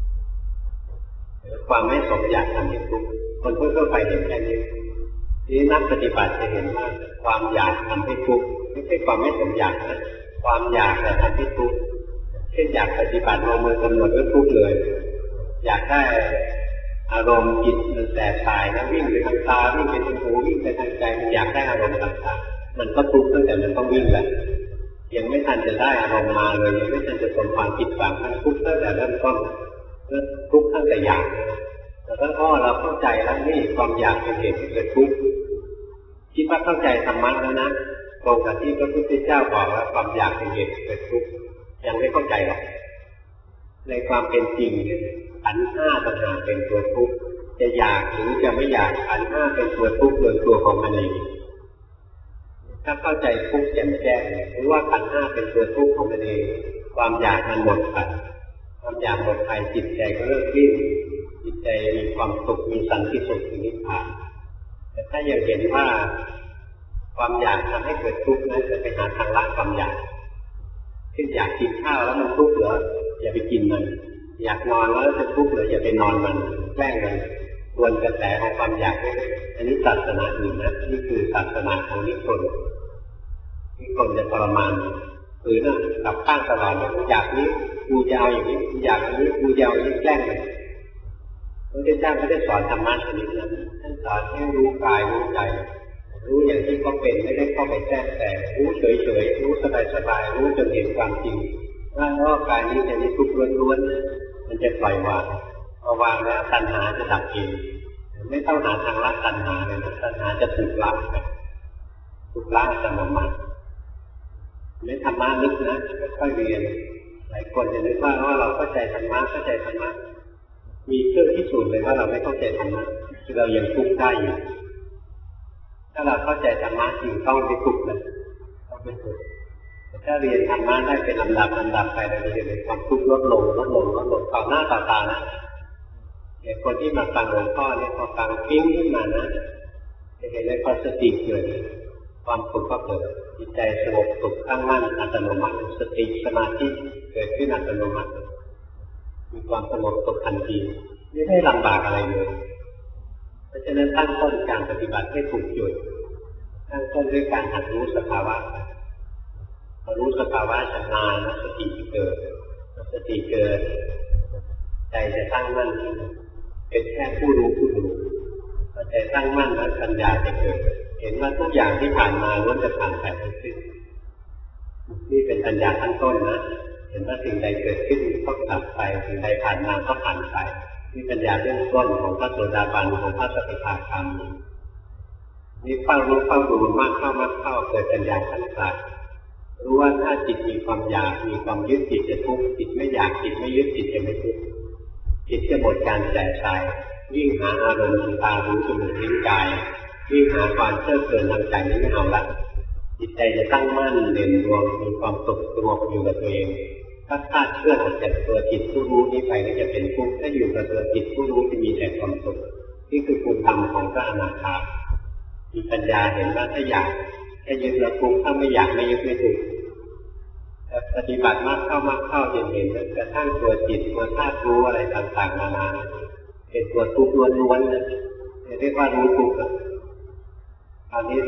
ความไม่สมอยากทำให้ทุกข์คนทั่วๆไปเห็นแค่นี้นี่นักปฏิบัติจะเห็นว่าความอยากทำให้ทุกข์ไม่ใช่ความไม่สมอยากนะความอยากแต่ทำให้ทุกข์เช่นอยากปฏิบัติลงมือกำหนดก็ทุกข์เลยอยากได้อารมณ์จิตมันแสบสายนะวิ่งไปทางตาวิ่งไปทางหูวิ่งไปทางใจมันอยากได้อารมณ์ต่างๆมันก็ทุกข์ตั้งแต่มันต้องวิ่งแล้วยังไม่ทันจะได้อารมณ์มาเลยยังไม่ทันจะสมความผิดหวังมันทุกข์ตั้งแต่เริ่มต้นทุกข์ตั้งแต่อยากแต่ถ้าพ่อเราเข้าใจแล้วนี่ความอยากเป็นเหตุเกิดทุกข์คิดว่าเข้าใจธรรมะแล้วนะตรงกับที่พระพุทธเจ้าบอกว่าความอยากเป็นเหตุเกิดทุกข์ยังไม่เข้าใจหรอกในความเป็นจริงขันธ์ห้าต่างหากเป็นตัวทุกข์จะอยากหรือจะไม่อยากขันธ์ห้าเป็นตัวทุกข์โดยตัวของมันเองถ้าเข้าใจทุกข์แจ่มแจ้งหรือว่าขันธ์ห้าเป็นตัวทุกข์ของมันเองความอยากมันหมดไปความอยากหมดไปจิตใจก็เลิกดิ้นจิตใจมีความสุขมีสันติสุขนิพพานแต่ถ้ายังเห็นว่าความอยากทำให้เกิดทุกข์นั้นจะไปหาทางละความอยากเช่นอยากกินข้าวแล้วมันทุกข์เหรออย่าไปกินมันอยากนอนแล้วจะทุกข์เหรออย่าไปนอนมันแกล้งมันวนกระแสของความอยากอันนี้ศาสนาอื่นนะนี่คือศาสนาของนิพนธ์นิพนธ์จะทรมานหรือนะกลับข้างตลอดอยากนี้กูจะเอาอย่างนี้อยากนี้กูจะเอาอย่างนี้แกล้งมันพระเจ้าไม่ได้สอนธรรมะชนิดนั้นท่านสอนให้รู้กายรู้ใจรู้อย่างที่เขาเป็นไม่ได้เข้าไปแทรกแต่รู้เฉยๆรู้สบายๆรู้จนเห็นความจริงว่าร่างกายนี้จะมีทุกข์ล้วนๆมันจะปล่อยวางพอวางแล้วตัณหาจะดับเองไม่ต้องหาทางละตัณหาเลยนะตัณหาจะถูกละไปถูกละอัตโนมัติไม่ธรรมะลึกนะค่อยๆเรียนหลายคนจะนึกว่าว่าเราเข้าใจธรรมะเข้าใจธรรมะมีเครื่องพิสูจน์เลยว่าเราไม่เข้าใจธรรมะคือเรายังทุกข์ได้อยู่ถ้าเราเข้าใจธรรมะจริงต้องไม่ทุกข์เลยต้องไม่ทุกข์ถ้าเรียนธรรมะได้เป็นลำดับลำดับไปเราจะเห็นความทุกข์ลดลงลดลงลดลงต่อหน้าต่อตานะอย่างคนที่มาฟังหลวงพ่อเนี่ยพอฟังปิ้งขึ้นมานะจะเห็นเลยพอสติเกิดความสุขก็เกิดจิตใจสงบสุขตั้งมั่นอัตโนมัติสติสมาธิเกิดขึ้นอัตโนมัติมีความสงบสุขทันทีไม่ได้ลำบากอะไรเลยเพราะฉะนั้นตั้งต้นการปฏิบัติให้ถูกจุดตั้งต้นด้วยการหัดรู้สภาวะพอรู้สภาวะชำนาญสติเกิดสติเกิดใจจะตั้งมั่นเป็นแค่ผู้รู้ผู้ดูพอใจตั้งมั่นแล้วปัญญาจะเกิดเห็นว่าทุกอย่างที่ผ่านมาล้วนจะผ่านไปทั้งสิ้นนี่เป็นปัญญาขั้นต้นนะเห็นว่าสิ่งใดเกิดขึ้นก็ดับไปสิ่งใดผ่านมาก็ผ่านไปนี่ปัญญาเบื้องต้นของพระโสดาบันของพระสกิทาคามีนี่เฝ้ารู้เฝ้าดูมากเข้ามากเข้าเกิดปัญญาขั้นกลางรู้ว่าถ้าจิตมีความอยากมีความยึดจิตจะทุกข์จิตไม่อยากจิตไม่ยึดจิตจะไม่ทุกข์จิตจะหมดการแสบสายวิ่งหาอารมณ์ทางตาหูจมูกลิ้นกายวิ่งหาความเพลิดเพลินทางใจนี้ไม่เอาละจิตใจจะตั้งมั่นเด่นดวงมีความสุขรวมอยู่กับตัวเองถ้าคาดเคลื่อนออกจากตัวจิตผู้รู้นี้ไปก็จะเป็นทุกข์ถ้าอยู่กับตัวจิตผู้รู้จะมีแต่ความสุขนี่คือคุณธรรมของพระอนาคามีปัญญาเห็นว่าถ้าอยากแค่ยึดแล้วทุกข์ถ้าไม่อยากไม่ยึดไม่ทุกข์ปฏิบัติมากเข้ามากเข้าจะเห็นกระทั่งตัวจิตตัวธาตุรู้อะไรต่างๆนานาเป็นตัวทุกข์ล้วนๆเลยเรียกว่ารู้ทุกข์คราวนี้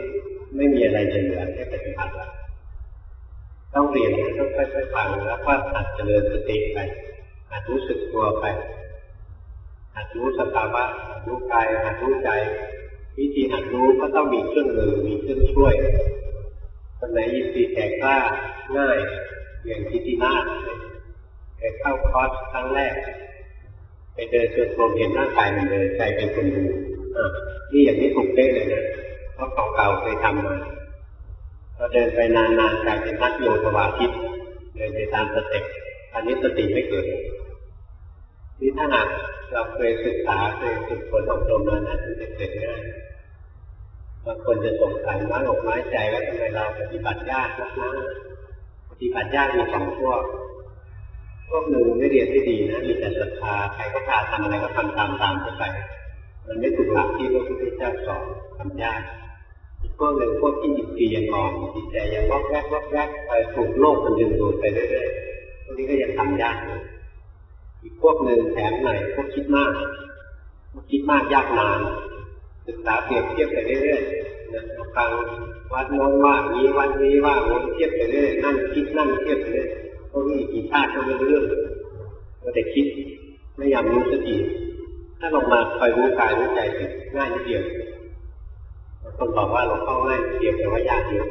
ไม่มีอะไรจะเหลือแค่ปฏิบัติต้องเรียนต้องค่อยๆฟังแล้วก็หัดเจริญสติไปหัดรู้สึกตัวไปหัดรู้สภาวะหัดรู้กายหัดรู้ใจวิธีหัดรู้ก็ต้องมีเครื่องมือมีเครื่องช่วยคนไหนยินดีแก่กล้าง่ายอย่างทิฏฐินาถไปเข้าคอร์สครั้งแรกไปเดินจนผมเห็นร่างกายมันเดินใจเป็นคนดูนี่อย่างนี้ถูกเป๊ะเลยนะเพราะของเก่าเคยทำมาพอเดินไปนานๆกลายเป็นนักโยธวาทิตเดินไปตามสเต็ปอันนี้สติไม่เกิดนี่ถ้าหากเราเคยศึกษาเคยฝึกฝนอบรมมานะมันจะเกิดง่ายบางคนจะสงสัยว่าอกไม้ใจว่าทำไมเราปฏิบัติยากนักนะปฏิบัติยากมีสองพวกพวกหนึ่งไม่เรียนไม่ดีนะมีแต่ศรัทธาใครก็พาทำอะไรก็ทำตามตามไปมันไม่ถูกหลักที่พระพุทธเจ้าสอนทำยากอีกพวกหนึ่งพวกที่จิตใจยังอ่อนจิตใจยังวอกแวกวอกแวกไปถูกโลกมันดึงดูดไปเรื่อยๆพวกนี้ก็ยังทำยากอยู่อีกพวกหนึ่งแถมหน่อยพวกคิดมากพวกคิดมากยากนานศึกษาเปรียบเทียบไปเรื่อยๆนะฟังวัดโน้นว่านี้วันนี้ว่าวนเทียบไปเรื่อยนั่งคิดนั่งเทียบไปเรื่อยพวกนี้กี่ชาติก็ไม่รู้เรื่องเราแต่คิดไม่ยอมรู้สติถ้าลงมาคอยรู้กายรู้ใจสิง่ายนิดเดียวคนบอกว่าเราเข้าง่ายนิดเดียวแต่ว่ายากเยอะ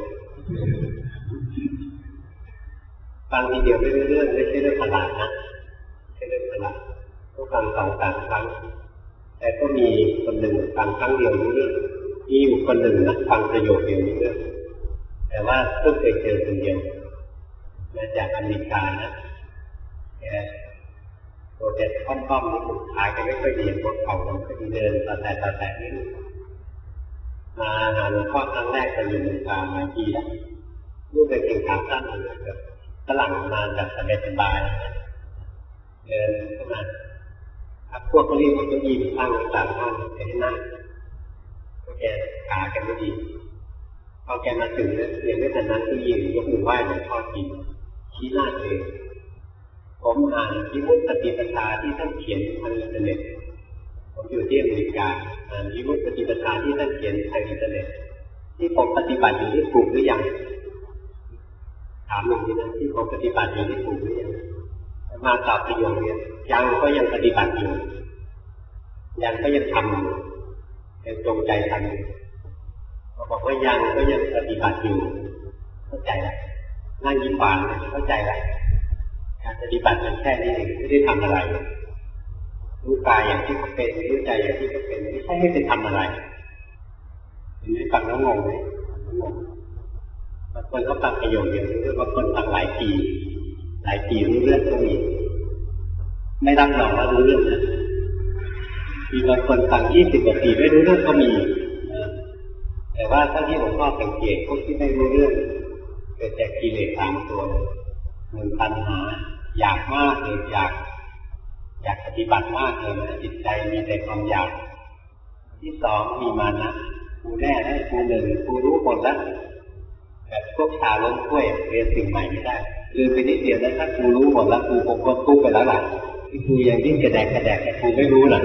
ฟังทีเดียวไม่รู้เรื่องไม่ใช่เรื่องประหลาดนะไม่ใช่เรื่องประหลาดต้องฟังสองสามครั้งแต่ก็มีคนหนึ่งฟังครั้งเดียวรู้เรื่องมีอยู่คนหนึ่งนะฟังประโยคเดียวรู้เรื่องแต่ว่าเพิ่งเคยเจอคนเดียวมาจากอเมริกานะแกโปรเจกต์ค่อมๆนี่ผมขายกันไม่ค่อยดีพวกเขาก็ดีเดินต่อแต่ต่อแต่นี่มาหาหลวงพ่อครั้งแรกเป็นอยู่อเมริกามาปีแล้วลูกเป็นเก่งขาสั้นเลยแบบฝรั่งมาจากสบายๆเดินเข้ามาพวกเขาเรียกว่าเก้าอี้ตั้งต่างห้องให้นั่งก็แกขาแกไม่ดีพอแกมาถึงเนี่ยยังไม่ทันนั้นก็ยืนยกมือไหว้หลวงพ่อทีชี้หน้าตัวเองผมอ่านวิมุตติปฏิปทาที่ท่านเขียนทางอินเทอร์เน็ตผมอยู่ที่อเมริกาอ่านวิมุตติปฏิปทาที่ท่านเขียนทางอินเทอร์เน็ตที่ผมปฏิบัติอยู่ที่ถูกหรือยังถามหนึ่งทีนะที่ผมปฏิบัติอยู่ที่ถูกหรือยังมาตอบประโยคนี้ยังก็ยังปฏิบัติอยู่ยังก็ยังทำอยู่ยังจงใจทำอยู่เขาบอกว่ายังก็ยังปฏิบัติอยู่เข้าใจแล้วนั่งยิ้มหวานเข้าใจแล้วการปฏิบัติมันแค่นี้เองไม่ได้ทำอะไรรู้กายอย่างที่เขาเป็นรู้ใจอย่างที่เขาเป็นไม่ใช่ไม่เป็นทำอะไรเห็นไหมฟังแล้วงงไหมงงบางคนเขาฟังประโยคเดียวหรือบางคนฟังหลายปีหลายปีรู้เรื่องก็มีไม่รับรองว่ารู้เรื่องนะมีบางคนฟังยี่สิบกว่าปีไม่รู้เรื่องก็มีแต่ว่าถ้าที่หลวงพ่อสังเกตพวกที่ไม่รู้เรื่องเกิดจากกิเลสสามตัวหนึ่งตัณหาอยากมากเลยอยากอยากปฏิบัติมากเลยนะจิตใจมีแต่ความอยากที่สองมีมานะกูแน่แล้วกูหนึ่งกูรู้หมดแล้วแบบพวกชาล้มกล้วยเรียนสิ่งใหม่ไม่ได้ลืมไปนิดเดียวแล้วถ้ากูรู้หมดแล้วกูคงก็ทุกข์ไปแล้วล่ะที่กูยังยิ่งกระแดกกระแดกแต่กูไม่รู้หรอก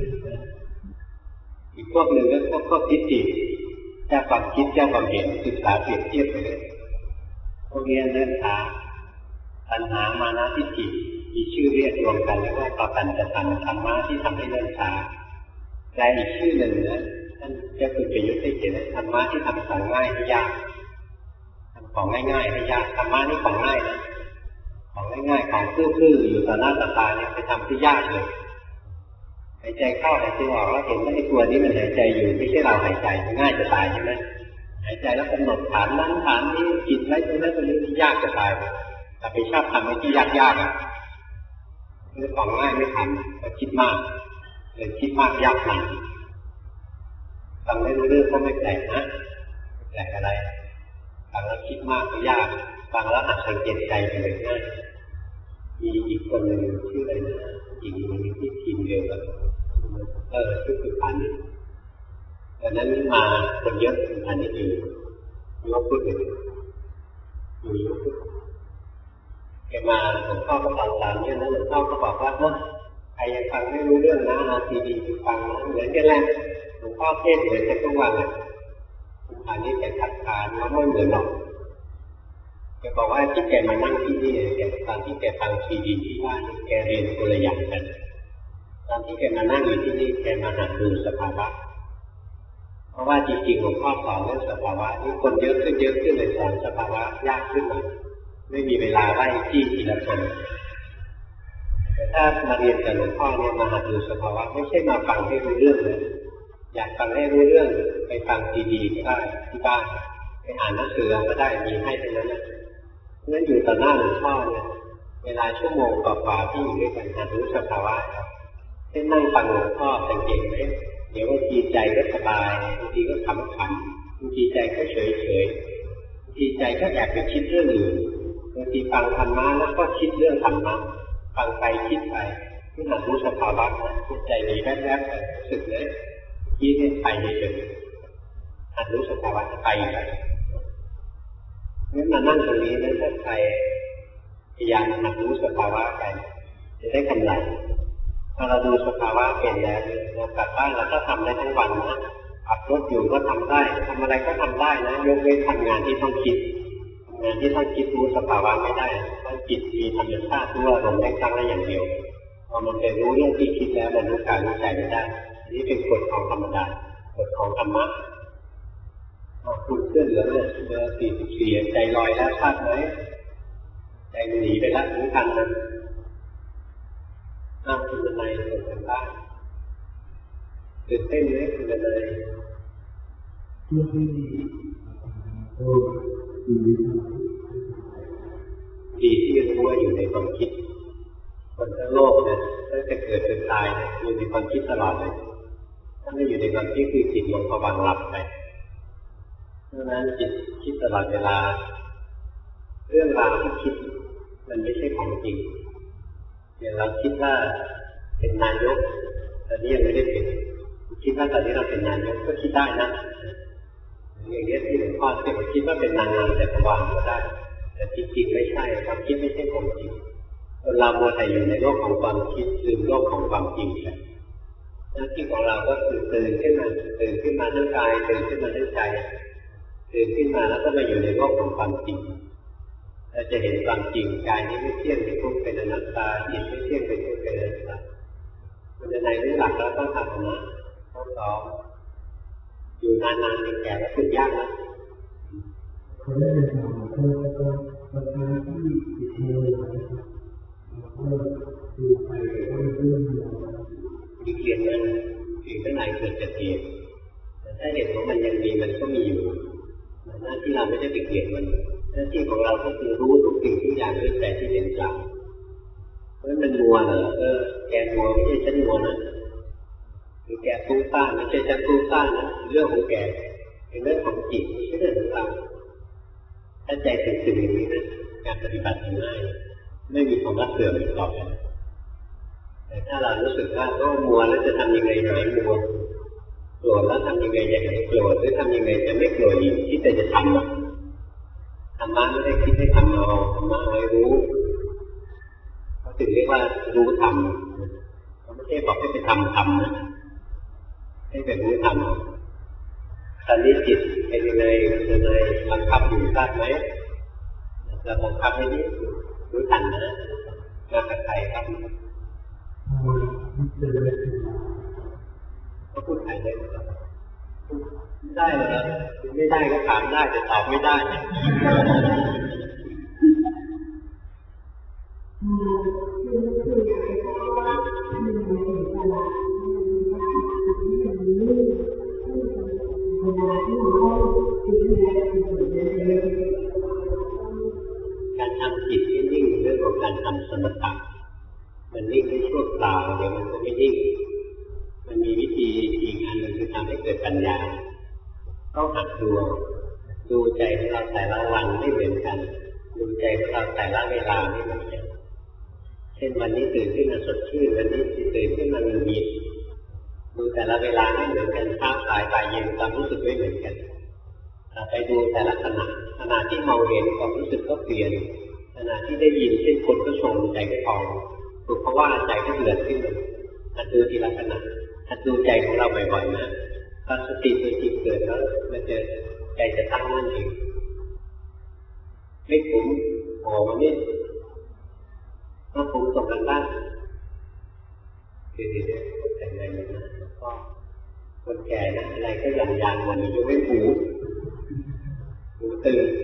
อีกพวกหนึ่งก็พวกพวกทิฏฐิเจ้าความคิดเจ้าความเห็นศึกษาเปรียบเทียบไปเลยพวกนี้เรื่องช้าตัณหามานะทิฏฐิมีชื่อเรียกรวมกันเรียกว่าปปัญจทำธรรมะที่ทำให้เรื่องช้าแต่อีกชื่อหนึ่งนะท่านเจ้าคุณประยุทธ์ได้เขียนธรรมะที่ทำของง่ายให้ยากทำของง่ายๆให้ยากธรรมะนี่ของง่ายนะของง่ายๆของซื่อๆอยู่ต่อหน้าต่อตาเนี่ยไปทำที่ยากเลยหายใจเข้าหายใจออกแล้วเห็นว่าไอ้ตัวนี้มันหายใจอยู่ไม่ใช่เราหายใจง่ายจะตายใช่ไหมหายใจแล้วกำหนดฐานนั้นฐานนี้จิตไว้ตรงนั้นตรงนี้ที่ยากจะตายแต่ไปชอบทำให้ที่ยากๆอ่ะเรื่องของง่ายไม่ทำแต่คิดมากเลยคิดมากยากหนักฟังไม่รู้เรื่องก็ไม่แปลกนะแปลกอะไรฟังแล้วคิดมากก็ยากฟังแล้วหัดสังเกตใจไปเลยง่ายมีอีกคนหนึ่งชื่ออะไรนะอีกคนนึงที่ทีมเดียวกันเออชื่อสุพรรณดังนั้นมาคนเยอะสุพรรณนี่อยู่ยกพูดเลยอยู่ยกพูดแกมาหลวงพ่อก็ฟังตามเนี่ยนะหลวงพ่อก็บอกว่าเนาะใครยังฟังไม่รู้เรื่องนะเอาซีดีฟังนะเหมือนกันแหละหลวงพ่อเทศน์เหมือนกันทุกวันเลยอันนี้แกทักทายเขาไม่เหมือนหรอกแกบอกว่าที่แกมานั่งที่นี่แกตอนที่แกฟังซีดีที่ว่าแกเรียนคนละอย่างกันตอนที่แกมานั่งอยู่ที่นี่แกมาหัดดูสภาวะเพราะว่าจริงๆหลวงพ่อสอนเรื่องสภาวะนี่คนเยอะขึ้นเยอะขึ้นเลยสอนสภาวะยากขึ้นมาไม่มีเวลาไล่ที่ทีละคนแต่ถ้ามาเรียนกับหลวงพ่อเนี่ยมาหัดดูสภาวะไม่ใช่มาฟังให้รู้เรื่องเลยอยากฟังให้รู้เรื่องไปฟังดีๆก็ได้ที่บ้านไปอ่านหนังสือก็ได้มีให้ทั้งนั้นนะงั้นอยู่ต่อหน้าหลวงพ่อเนี่ยเวลาชั่วโมงกว่าๆที่อยู่ด้วยกันหัดรู้สภาวะเช่นนั่งฟังหลวงพ่อสังเกตไหมเดี๋ยวบางทีใจก็สบายบางทีก็ขำขันบางทีใจก็เฉยเฉยบางทีใจก็แอบไปคิดเรื่องอื่นบางทีฟังธรรมะแล้วก็คิดเรื่องธรรมะฟังไปคิดไปที่หัดรู้สภาวะใจหนีแวบๆไปรู้สึกเลยคิดให้ไปเฉยๆหัดรู้สภาวะไปไปงั้นมานั่งตรงนี้นะถ้าใครพยายามหัดรู้สภาวะไปจะได้กำไรพอเราดูสภาวะเป็นแล้วเรากลับบ้านเราก็ทำได้ทั้งวันนะขับรถอยู่ก็ทำได้ทำอะไรก็ทำได้นะยกเว้นทำงานที่ต้องคิดงานที่ต้องคิดรู้สภาวะไม่ได้ต้องจิตมีธรรมชาติรู้อารมณ์ได้ครั้งละอย่างเดียวพอมันไปรู้เรื่องที่คิดแล้วมันรู้กายรู้ใจไม่ได้อันนี้เป็นกฎของธรรมดากฎของธรรมะคุณเสื้อเหลืองเนี่ยเบอร์สี่สิบสี่ใจลอยแล้วทราบไหมใจหนีไปแล้วรู้ทันนะอ้าวคุณนายส่งกันบ้านตื่นเต้นไหมคุณนายที่ที่โอ้ดีดีที่รู้ว่าอยู่ในความคิดคนทั้งโลกเนี่ยตั้งแต่เกิดจนตายอยู่ในความคิดตลอดเลยถ้าไม่อยู่ในความคิดคือจิตลงผวังค์หลับไปเพราะนั้นจิตคิดตลอดเวลาเรื่องราวที่คิดมันไม่ใช่ของจริงอย่างเราคิดว่าเป็นนายกตอนนี้ยังไม่ได้เป็นคิดว่าตอนนี้เราเป็นนายกก็คิดได้นะอย่างนี้ที่หลวงพ่อเทียบคิดว่าเป็นนางงามแต่วางก็ได้แต่จริงๆไม่ใช่ความคิดไม่ใช่ของจริงเราโมแต่อยู่ในโลกของความคิดลืมโลกของความจริงไปหน้าที่ของเราก็คือตื่นขึ้นมาตื่นขึ้นมาทั้งกายตื่นขึ้นมาทั้งใจตื่นขึ้นมาแล้วก็มาอยู่ในโลกของความจริงเราจะเห็นความจริงกายนี้ไม่เที่ยงเป็นทุกข์เป็นอนัตตาจิตไม่เที่ยงเป็นทุกข์เป็นอนัตตามันจะในรู้หลักแล้วต้องทำนะต้องซ้อมอยู่นานๆเป็นแก่แล้วฝึกยากนะเขาได้เรียนรู้เขาก็บางครั้งที่ติดมือเขาดูไปเขาเรื่องดีเกียรตินั้นถึงข้างในเกิดจะเทียบแต่ถ้าเห็นว่ามันยังมีมันก็มีอยู่หน้าที่เราไม่ได้ไปเกลียดมันหน้าที่ของเราก็คือรู้ทุกสิ่งทุกอย่างด้วยใจที่เป็นกลางเพราะมันมัวเหรอเออแกมัวไม่ใช่ฉันมัวนะหรือแกฟุ้งซ่านไม่ใช่ฉันฟุ้งซ่านนะเรื่องของแกเป็นเรื่องของจิตไม่ใช่เรื่องของเราถ้าใจถึงสิ่งนี้นะการปฏิบัติง่ายไม่มีความรักเสื่อมอีกต่อไปแต่ถ้าเรารู้สึกว่าก็มัวแล้วจะทำยังไงหายมัวโกรธแล้วทำยังไงจะหายโกรธหรือทำยังไงจะไม่โกรธอีกคิดแต่จะทำอะธรรมะไม่ได้คิดให้ทำเอาธรรมะให้รู้เขาถึงเรียกว่ารู้ธรรมเขาไม่ใช่บอกให้ไปทำธรรมนะให้ไปรู้ธรรมตอนนี้จิตเป็นยังไงเป็นยังไงบังคับอยู่ทราบไหมเราบังคับให้นี้รู้ทันนะมากับใครครับก็พูดไทยได้ไหมได้เหรอไม่ได้ก็ถามได้แต่ตอบไม่ได้การทำจิตให้นิ่งเรื่องของการทำสมถะมันนิ่งได้ชั่วคราวเดี๋ยวมันจะไม่นิ่งมันมีวิธีอีกอันหนึ่งคือทำให้เกิดปัญญาต้องหัดดูดูใจของเราแต่ละวันไม่เหมือนกันดูใจของเราแต่ละเวลาไม่เหมือนกันเช่นวันนี้ตื่นขึ้นมาสดชื่นวันนี้ตื่นขึ้นมาหงุดหงิดดูแต่ละเวลาไม่เหมือนกันเช้าสายบ่ายเย็นความรู้สึกไม่เหมือนกันไปดูแต่ละขณะขณะที่มองเห็นความรู้สึกก็เปลี่ยนขณะที่ได้ยินเช่นคนก็ชมใจก็พองถูกเพราะว่าใจก็เดือดขึ้นมาหัดดูทีละขณะหัดดูใจของเราบ่อยๆนะพอสติตัวจิตเกิดแล้วมันจะใจจะตั้งมั่นเองไม่ขุมโผล่มานี่ถ้าขุมตกกันบ้างคือเดี๋ยวแต่งงานนะก็คนแก่นะอะไรก็อย่างยางมันอยู่ไม่หูหูตื่น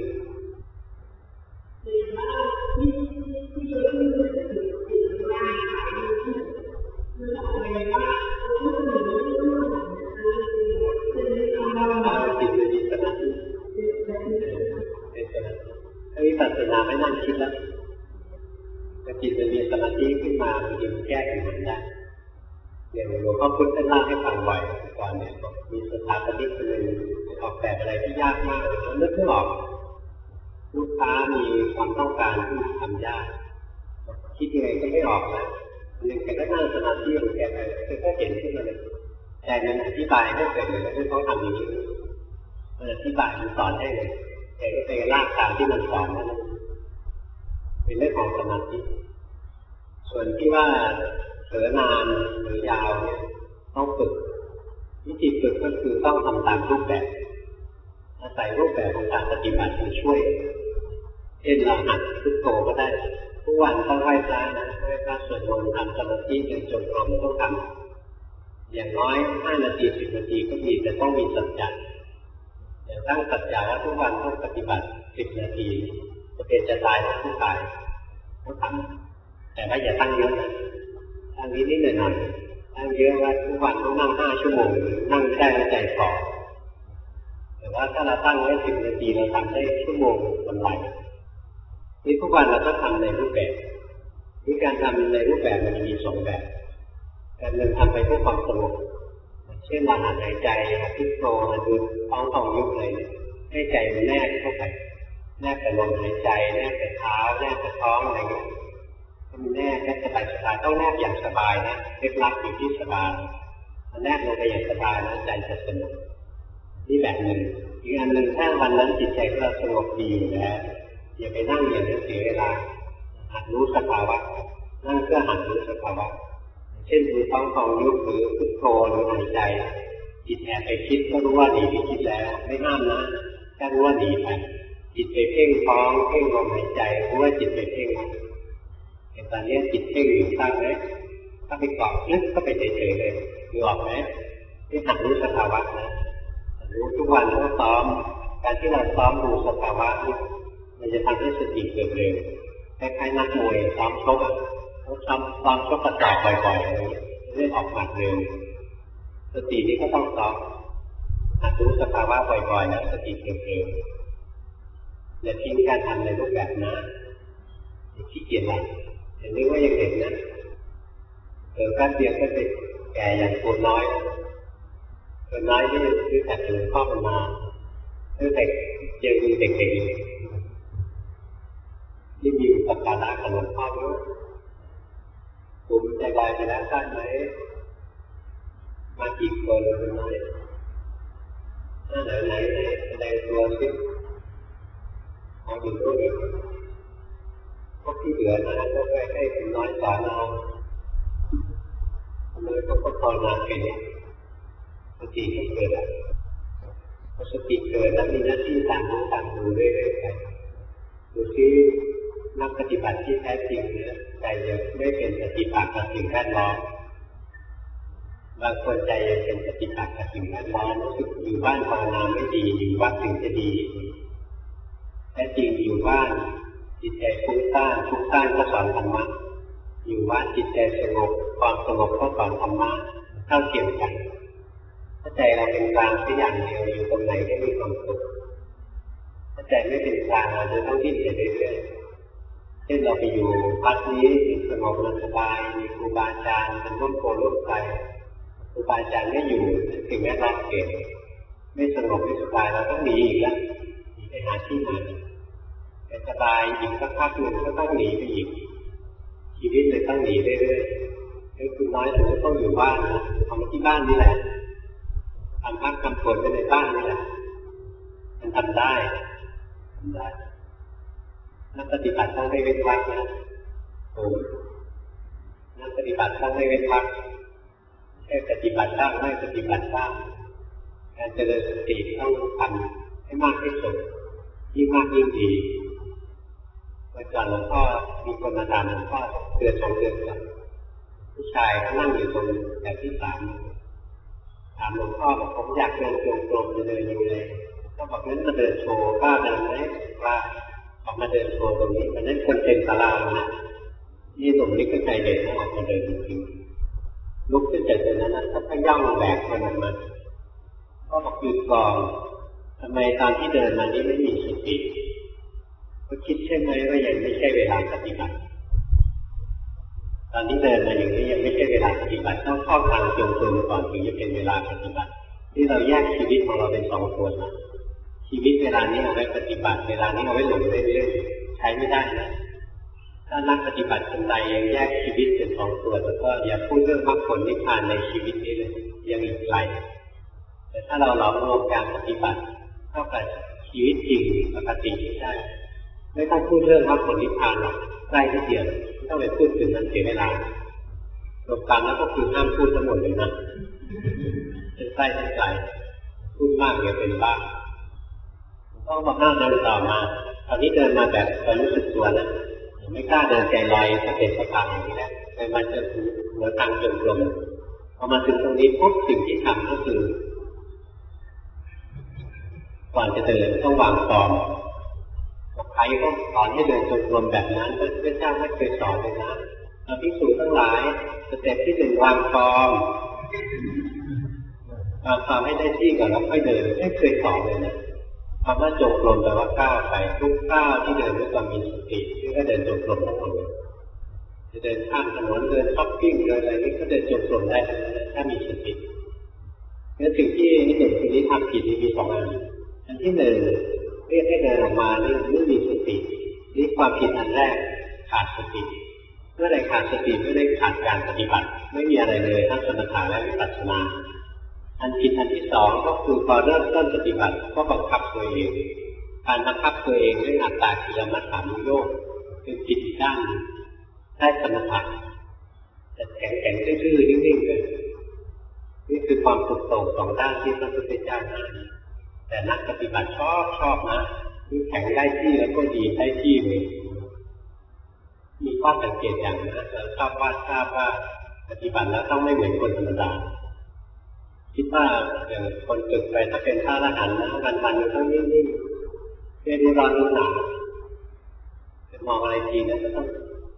จิตมีสมาธิเป็นสมาธิถ้าวิปัสสนาไม่นั่งคิดแล้วถ้าจิตมันมีสมาธิขึ้นมามันจะแก้ปัญหาได้อย่างหลวงพ่อพุธท่านเล่าให้ฟังบ่อยก่อนเนี่ยมีสถาปนิกคนหนึ่งออกแบบอะไรที่ยากมากเขานึกไม่ออกลูกค้ามีความต้องการที่ทำยากคิดยังไงก็ไม่ออกนะหนึ่งแกก็นั่งสมาธิของแกไปแกก็เห็นขึ้นมาเลยแต่มันอธิบายไม่เป็นเลยที่เขาทำอย่างนี้มันอธิบายมันสอนได้เลยแต่ก็ไปลากตามที่มันสอนนั่นเป็นเรื่องของสมาธิส่วนที่ว่าเผลอนานหรือยาวเนี่ยต้องฝึกวิธีฝึกก็คือต้องทำตามรูปแบบอาศัยรูปแบบของการปฏิบัติมาช่วยเช่นเราหัดพุทโธก็ได้ทุกวันต้องไหว้พระนะไหว้พระสวดมนต์ทำสมาธิจนจบลมต้องทำอย่างน้อยห้านาทีสิบนาทีก็มีแต่ต้องมีสัจจะอย่างตั้งสัจจะว่าทุกวันต้องปฏิบัติสิบนาทีจะเป็นจะตายก็ต้องตายต้องทำแต่ว่าอย่าตั้งเยอะนะตั้งนิดนิดหน่อยหน่อยตั้งเยอะว่าทุกวันต้องนั่งห้าชั่วโมงนั่งได้แล้วใจฝ่อแต่ว่าถ้าเราตั้งไว้สิบนาทีเราทำได้ชั่วโมงวันไหวนี่ทุกวันเราต้องทำในรูปแบบวิธีการทำในรูปแบบมันจะมีสองแบบการหนึ่งทำไปเพื่อความสงบเช่นเราหายใจพุทโธดูท้องของยุบเลยให้ใจมันแนบเข้าไปแนบกับลมหายใจแนบกับเท้าแนบกับท้องอะไรเงี้ยมันแนบแนบสบายสบายต้องแนบอย่างสบายนะเคล็ดลับอยู่ที่สบายมันแนบลงไปอย่างสบายแล้วใจจะสงบนี่แบบหนึ่งอีกอันหนึ่งถ้าวันนั้นจิตใจเราสงบดีอยู่แล้วอย่าไปนั่งอย่างนั้นเสียเวลาหัดรู้สภาวะนั่งเพื่อหัดรู้สภาวะเช่นดูท้องของยุบหรือพุทโธหรือหายใจจิตแอบไปคิดก็รู้ว่าหนีไปคิดแล้วไม่ห้ามนะแค่รู้ว่าหนีไปจิตไปเพ่งท้องเพ่งลมหายใจรู้ว่าจิตไปเพ่งเห็นตอนนี้จิตเพ่งอยู่ตั้งไหมถ้าไปเกาะลึกก็ไปเฉยๆเลยดูออกไหมที่หัดรู้สภาวะนะรู้ทุกวันต้องซ้อมการที่เราซ้อมดูสภาวะนี่มันจะทำให้สติเกิดเร็วคล้ายๆนักมวยซ้อมชกอ่ะเขาซ้อมซ้อมชกกระจอกบ่อยๆอะไรอย่างเงี้ยเรื่องออกหมัดเร็วสตินี้ก็ต้องซ้อมหัดรู้สภาวะบ่อยๆแล้วสติเกิดเร็วอย่าทิ้งการทำในรูปแบบนะอย่าขี้เกียจละอย่านึกว่ายังเด็กนะเออการเดียวก็เป็นแก่อย่างตัวน้อยตัวน้อยที่รู้จักหลวงพ่อมันมาตั้งแต่เจอเด็กๆที่มีอุปการะกับหลวงพ่อด้วยผมใจลายไปแล้วท่านไหมมากี่คนเป็นน้อยไหนไหนไหนแสดงตัวสิเอาอยู่ด้วยพวกที่เหลือนะก็ไปให้เป็นน้อยสอนเอาทำไมก็ก็ภาวนาไปเนี่ยสติมันเกิดแล้วพอสติเกิดแล้วมีหน้าที่ตามรู้ตามดูเรื่อยๆไปดูที่นักปฏิบัติที่แท้จริงเนี่ยใจจะไม่เป็นปฏิปักษ์กับสิ่งแวดล้อมบางคนใจยังเป็นปฏิปักษ์กับสิ่งแวดล้อมรู้สึกอยู่บ้านภาวนาไม่ดีอยู่วัดถึงจะดีแท้จริงอยู่บ้านจิตใจฟุ้งซ่านฟุ้งซ่านก็สอนธรรมะอยู่วัดจิตใจสงบความสงบก็สอนธรรมะเท่าเทียมกันถ้าใจเราเป็นกลางที่อย่างเดียวอยู่ตรงไหนก็มีความสุขถ้าใจไม่เป็นกลางเราจะต้องดิ้นไปเรื่อยๆเช่นเราไปอยู่วัดนี้สงบสบายมีครูบาอาจารย์เป็นร่มโพล่มไทรครูบาอาจารย์ไม่อยู่ถึงแม้เราเก่งไม่สงบไม่สบายเราต้องหนีอีกแล้วหนีไปหาที่ใหม่แต่สบายอีกสักพักหนึ่งก็ต้องหนีไปอีกชีวิตเลยต้องหนีเรื่อยๆคือคุณน้อยถึงต้องอยู่บ้านนะทำที่บ้านนี่แหละทำพักทำผลในบ้านนี่แหละมันทำได้ทำได้นักปฏิบัติต้องไม่เว้นวรรคนะผมนักปฏิบัติต้องไม่เว้นวรรคแค่ปฏิบัติบ้างไม่ปฏิบัติบ้างการเจริญสติต้องทำให้ให้มากที่สุดยิ่งมากยิ่งดีเมื่อก่อนหลวงพ่อมีคนมาถามหลวงพ่อเดือนสองเดือนก่อนผู้ชายเขานั่งอยู่ตรงแบบที่สามถามหลวงพ่อบอกผมอยากเดินจงกรมจะเดินยังไงก็บอกงั้นมาเดินโชว์กล้าเดินไหมว่าออกมาเดินโชว์ตรงนี้มันนั้นคนเต็มศาลานะนี่หนุ่มนี่ก็ใจเด็ดนะออกมาเดินจริงๆลุกขึ้นจากตรงนั้นนะถ้าพย่องแบกคนออกมาก็บอกหยุดก่อนทำไมตอนที่เดินมานี้ไม่มีสติก็คิดใช่ไหมว่ายังไม่ใช่เวลาปฏิบัติตอนนี้เดินมาอย่างนี้ยังไม่ใช่เวลาปฏิบัติต้องเข้าทางจงกรมก่อนถึงจะเป็นเวลาปฏิบัติที่เราแยกชีวิตของเราเป็นสองส่วนนะชีวิตเวลานี้เอาไว้ปฏิบัติเวลานี้เอาไว้หลงเรื่อยๆใช้ไม่ได้นะถ้านักปฏิบัติคนใดยังแยกชีวิตเป็นสองส่วนแล้วก็อย่าพูดเรื่องมรรคผลนิพพานในชีวิตนี้เลยยังอีกไกลแต่ถ้าเราหลอมรวมการปฏิบัติเข้ากับชีวิตจริงปกติได้ไม่ต้องพูดเรื่องมรรคผลนิพพานหรอกใกล้ที่เดียวไม่ต้องไปพูดถึงนั้นเสียเวลารวมกันแล้วก็คือห้ามพูดทั้งหมดเลยนะเป็นใกล้เป็นไกลพูดมากเดี๋ยวเป็นบ้าต้องบอกหน้าเดินต่อมาตอนนี้เดินมาแบบความรู้สึกตัวนะไม่กล้าเดินใจลอยสะเก็ดสะพานอย่างนี้แล้วไปมาจนหัวทางจนกลมพอมาถึงตรงนี้ปุ๊บสิ่งที่ทำก็คือก่อนจะเดินต้องวางฟอร์มใครก็สอนให้เดินจงกรมแบบนั้นพระพุทธเจ้าไม่เคยสอนเลยนะเราภิกษุทั้งหลายสเต็ปที่หนึ่งวางฟอร์มวางฟอร์มให้ได้ที่ก่อนแล้วค่อยเดินไม่เคยสอนเลยนะคำว่าจงกรมแปลว่าก้าวไปทุกก้าวที่เดินด้วยความมีสตินี่ก็เดินจงกรมทั้งหมดเลยจะเดินข้ามถนนเดินช้อปปิ้งเดินอะไรนี่ก็เดินจงกรมได้ถ้ามีสติงั้นสิ่งที่นี่หนึ่งคนนี้ทำผิดมีสองอันอันที่หนึ่งเรียกให้เดินออกมานี่ไม่มีสตินี่ความผิดอันแรกขาดสติเมื่อใดขาดสติไม่ได้ขาดการปฏิบัติไม่มีอะไรเลยทั้งสมถะและวิปัสสนาอันผิดอันที่สองก็คือพอเริ่มต้นปฏิบัติก็บังคับตัวเองการบังคับตัวเองด้วยอัตตากิลมัฏฐานุโยคเป็นผิดด้านได้สมถะแต่แข็งแข็งซื่อๆนิ่งๆเลยนี่คือความสุดโต่งสองด้านที่พระพุทธเจ้าให้แต่นักปฏิบัติชอบชอบนะคือแข็งได้ที่แล้วก็ดีได้ที่เลยมีข้อสังเกตอย่างนะเราชอบว่าทราบว่าปฏิบัติแล้วต้องไม่เหมือนคนธรรมดาคิดว่าอย่างคนเกิดไปถ้าเป็นพระอรหันต์นะวันวันมันต้องนิ่งๆเรียนรู้ร้อนรู้หนาวจะมองอะไรทีนั้นก็ต้อง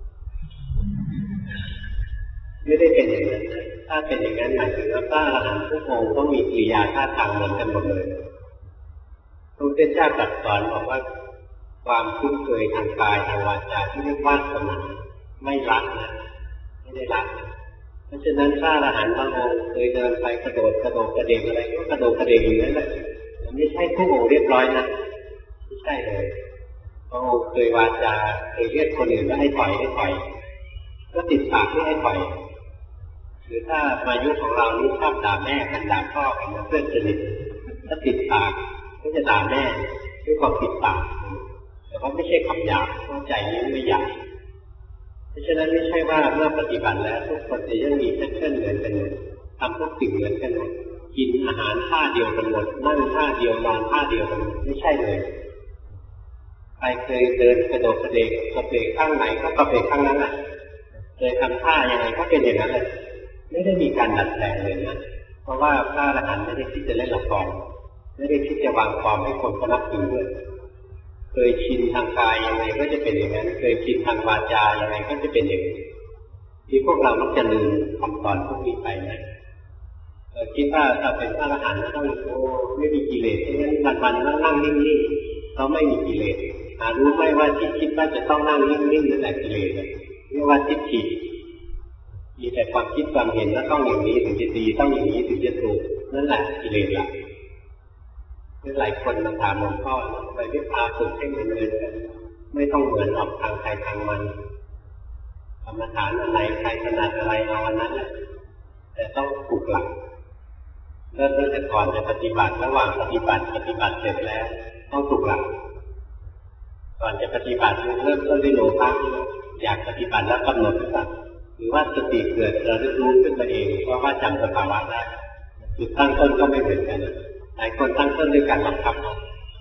ไม่ได้เป็นอย่างนั้นถ้าเป็นอย่างนั้นหมายถึงว่าพระอรหันต์ทุกองค์ต้องมีกิริยาท่าทางเหมือนกันหมดเลยพระพุทธเจ้าตรัสสอนบอกว่าความคุ้นเคยทางกายทางวาจาที่เรียกว่าสมาธิไม่รักนะไม่ได้รักเพราะฉะนั้นพระอรหันต์บางองค์เคยเดินไปกระโดดกระโดดกระเด็นอะไรก็กระโดดกระเด็นอยู่นั่นแหละไม่ใช่ทุกองค์เรียบร้อยนะไม่ใช่เลยบางองค์เคยวาจาเคยเรียกคนอื่นว่าให้ถอยให้ถอยก็ติดปากไม่ให้ถอยหรือถ้ามายุคของเรานี่ชอบด่าแม่กันด่าพ่อกันเพื่อนสนิทถ้าติดปากก็จะด่าแม่ด้วยความติดปากแต่ว่าไม่ใช่คำหยาบเพราะใจนี้ไม่หยาบเพราะฉะนั้นไม่ใช่ว่าเมื่อปฏิบัติแล้วทุกคนจะยังมีแพทเทิร์นเหมือนกันหมดทำทุกสิ่งเหมือนกันหมดกินอาหารท่าเดียวกันหมดนั่งท่าเดียวนอนท่าเดียวกันหมดไม่ใช่เลยใครเคยเดินกระโดดกระเดกกระเพกข้างไหนก็กระเพกข้างนั้นแหละเคยทำท่ายังไงก็เป็นอย่างนั้นเลยไม่ได้มีการดัดแปลงเลยนะเพราะว่าพระอรหันต์ไม่ได้คิดจะเล่นละครไม่ได้คิดจะวางความให้คนเขานับถือด้วยเคยชินทางกายยังไงก็จะเป็นอย่างนั้นเคยชินทางวาจายังไงก็จะเป็นอย่างนี้ที่พวกเรามักจะลืมคำสอนพวกนี้ไปนะคิดว่าถ้าเป็นพระอรหันต์ต้องโอ้ไม่มีกิเลสเพราะฉะนั้นวันๆนั่งนั่งนิ่งๆเขาไม่มีกิเลสหารู้ไหมว่าที่คิดว่าจะต้องนั่งนิ่งๆนั่นแหละกิเลสเรียกว่าทิฏฐิมีแต่ความคิดความเห็นว่าต้องอย่างนี้ถึงจะดีต้องอย่างนี้ถึงจะถูกนั่นแหละกิเลสหลักหลายคนมาถามหลวงพ่อไปวิพากษ์ฝึกให้เหมือนเลยไม่ต้องเหมือนออกทางใครทางมันกรรมฐานอะไรใครถนัดอะไรเอาอันนั้นแหละแต่ต้องถูกหลักเริ่มตั้งแต่ก่อนจะปฏิบัติระหว่างปฏิบัติปฏิบัติเสร็จแล้วต้องถูกหลักก่อนจะปฏิบัติเริ่มต้นด้วยโลภะอยากปฏิบัติแล้วกำหนดนะครับหรือว่าสติเกิดระลึกรู้ขึ้นมาเองเพราะว่าจำสภาวะได้จุดตั้งต้นก็ไม่เหมือนกันหลายคนตั้งต้นด้วยการบังคับ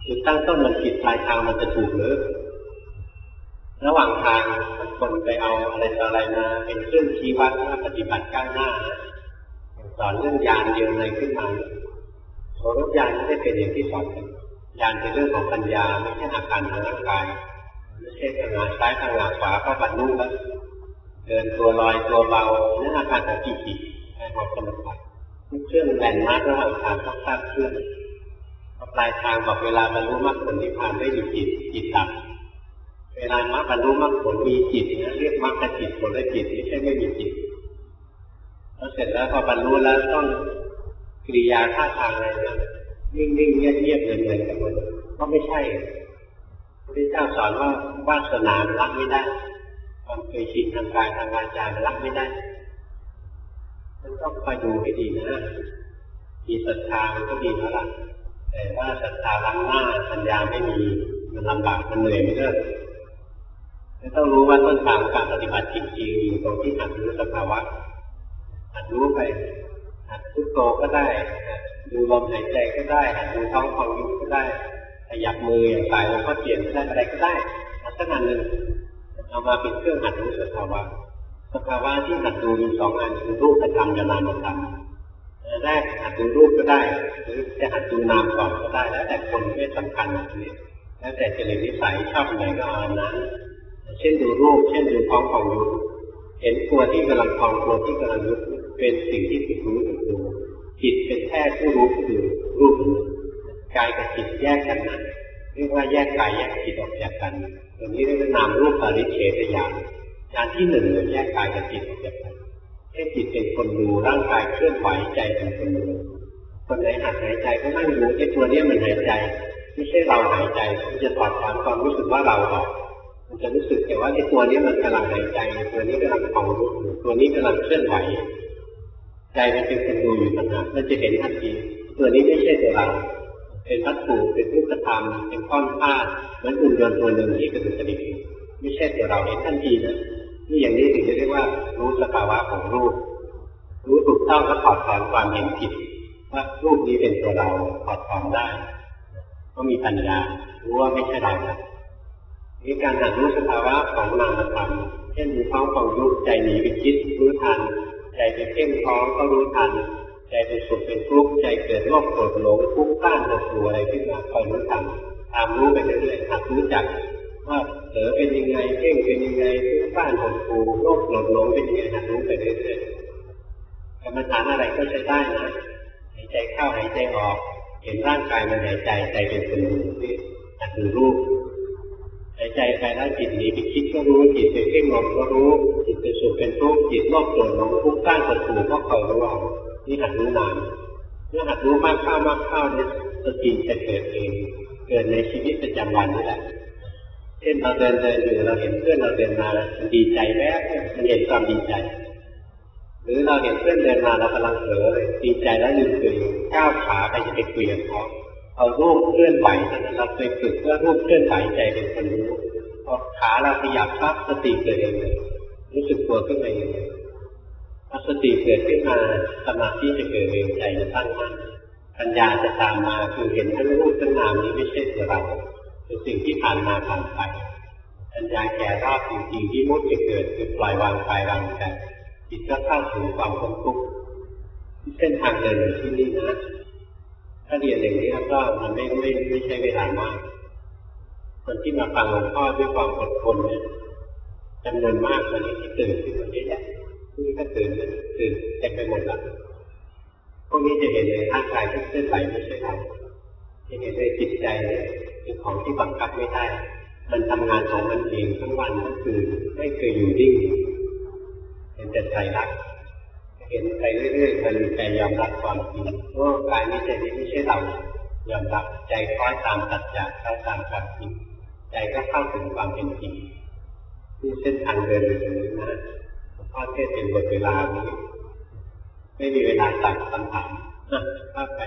จุดตั้งต้นมันผิดปลายทางมันจะถูกหรือระหว่างทางคนไปเอาอะไรต่ออะไรมาเป็นเครื่องชี้วัดว่าปฏิบัติก้าวหน้าสอนเรื่องญาณเดียวอะไรขึ้นมาโสรถญาณไม่ได้เป็นอย่างที่สอนกันญาณเป็นเรื่องของปัญญาไม่ใช่อาการทางร่างกายไม่ใช่ทางงานซ้ายทางงานขวาก็บรรลุแล้วเดินตัวลอยตัวเบานั่นอาการของจิตจิตให้ความสมบัติเครื่องแลนด์มาร์กระหว่างทางต้องสร้างเครื่องปลายทางบอกเวลาบรรลุมรรคผลนิพพานไม่มีจิตจิตดับเวลามรรคบรรลุมรรคผลมีจิตนะเรียกมรรคจิตผลและจิตไม่ใช่ไม่มีจิตแล้วเสร็จแล้วพอบรรลุแล้วต้องกิริยาท่าทางอะไรนะนิ่งๆเงียบๆเงียบๆกันหมดก็ไม่ใช่พระพุทธเจ้าสอนว่าวาสนาละไม่ได้ความเคยชินทางกายทางวาจาละไม่ได้มันต้องคอยดูให้ดีนะมีศรัทธามันก็ดีแล้วล่ะแต่ว่าศรัทธาล้างหน้าปัญญาไม่มีมันลำบากมันเหนื่อยไม่เลิกต้องรู้ว่าต้นทางการปฏิบัติจริงๆอยู่ตรงที่หัดรู้สภาวะหัดรู้ไปหัดพุทโธก็ได้ดูลมหายใจก็ได้หัดดูท้องพองยุบก็ได้ขยับมืออย่างสายแล้วก็เปลี่ยนได้อะไรก็ได้ลักษณะหนึ่งเอามาเป็นเครื่องหัดรู้สภาวะสภาวะที่หัดดูมีสองอันคือรูปธรรมกับนามธรรมแรกหัดดูรูปก็ได้หรือจะหัดดูนามก่อนก็ได้แล้วแต่คนไม่สำคัญนี่แล้วแต่จริตนิสัยชอบไหนก็เอาอันนั้นเช่นดูรูปเช่นดูท้องของยุบเห็นตัวที่กำลังพองตัวที่กำลังยุบเป็นสิ่งที่ถูกรู้ถูกดูจิตเป็นแค่ผู้รู้ผู้ดูรูปกายกับจิตแยกกันนะเรียกว่าแยกกายแยกจิตออกจากกันตรงนี้เรียกว่านามรูปปริเฉทญาณญาณที่หนึ่งเลยแยกกายกับจิตออกจากกันให้จิตเป็นคนดูร่างกายเคลื่อนไหวใจเป็นคนดูคนไหนหัดหายใจก็นั่งดูไอ้ตัวนี้มันหายใจไม่ใช่เราหายใจมันจะถอดถอนความรู้สึกว่าเราออกมันจะรู้สึกแต่ว่าไอ้ตัวนี้มันกำลังหายใจตัวนี้กำลังพองรู้ตัวนี้กำลังเคลื่อนไหวใจมันเป็นคนดูอยู่ต่างหากมันจะเห็นทันทีตัวนี้ไม่ใช่ตัวเราเป็นวัตถุเป็นรูปธรรมเป็นก้อนผ้าเหมือนหุ่นยนต์ตัวหนึ่งที่กระดุกกระดิกไม่ใช่ตัวเราเห็นทันทีนะนี่อย่างนี้ถึงจะเรียกว่ารู้สภาวะของรูปรู้ถูกต้องและถอดถอนความเห็นผิดว่ารูปนี้เป็นตัวเราถอดถอนได้ก็มีปัญญารู้ว่าไม่ใช่เรานะนี่การหัดรู้สภาวะของนามธรรมเช่นมีท้องของยุบใจหนีไปคิดรู้ทันใจไปเพ่งท้องก็รู้ทันใจเป็นสุขเป็นทุกข์ใจเกิดโลภโกรธหลงฟุ้งซ่านหดหู่อะไรขึ้นมาคอยรู้ทันตามรู้ไปเรื่อยๆหัดรู้จักว่าเผลอเป็นยังไงเพ่งเป็นยังไงฟุ้งซ่านหดหู่โลภโกรธหลงเป็นยังไงหัดรู้ไปเรื่อยๆกรรมฐานอะไรก็ใช้ได้นะหายใจเข้าหายใจออกเห็นร่างกายมันหายใจใจเป็นคนดูที่หัดดูรูปหายใจไปแล้วจิตหนีไปคิดก็รู้จิตไปเพ่งลมก็รู้จิตเป็นสุขเป็นทุกข์จิตโลภโกรธหลงฟุ้งซ่านหดหู่ก็คอยรู้เอานี่หัดรู้นามเมื่อหัดรู้มากเข้ามากเข้าเนี่ยสติจะเกิดเองเกิดในชีวิตประจำวันนี่แหละเช่นเราเดินเดินอยู่เราเห็นเพื่อนเราเดินมาดีใจแวบมันเห็นความดีใจหรือเราเห็นเพื่อนเดินมาเรากำลังเผลอดีใจแล้วลืมตัวเองก้าวขาไปจะไปคุยกับเขาเอารูปเคลื่อนไหวนั้นเราเคยฝึกเพื่อรูปเคลื่อนไหวใจเป็นคนรู้พอขาเราขยับปั๊บสติเกิดเองเลยรู้สึกตัวขึ้นมาเองพอสติเกิดขึ้นมาสมาธิจะเกิดเองใจจะตั้งมั่นปัญญาจะตามมาคือเห็นทั้งรูปทั้งนามนี้ไม่ใช่ตัวเราเป็นสิ่งที่ผ่านมาผ่านไปปัญญาแก่รอบจริงๆที่มุดจะเกิดคือปล่อยวางกายวางใจจิตก็เข้าสู่ความพ้นทุกข์เส้นทางเดินที่นี่นะถ้าเรียนอย่างนี้แล้วก็มันไม่ไม่ไม่ใช่เวลามากคนที่มาฟังหลวงพ่อด้วยความอดทนเนี่ยจำนวนมากตอนนี้ที่ตื่นขึ้นมาเยอะแยะนี่ก็ตื่นตื่นเต็มไปหมดแล้วพวกนี้จะเห็นเลยร่างกายที่เคลื่อนไหวไม่ใช่เราจะเห็นเลยจิตใจเนี่ยเป็นของที่บังคับไม่ได้มันทำงานของมันเองทั้งวันทั้งคืนไม่เคยอยู่นิ่งเห็นแต่ใจรักเห็นไปเรื่อยๆมันใจยอมรับความจริงว่ากายนี้ใจนี้ไม่ใช่เรายอมรับใจคล้อยตามสัจจะคล้อยตามความจริงใจก็เข้าถึงความเป็นจริงนี่เส้นทางเดินอยู่ตรงนี้นะพ่อเทศเป็นบทเวลานี้ไม่มีเวลาตัดคำถามนะเข้าไป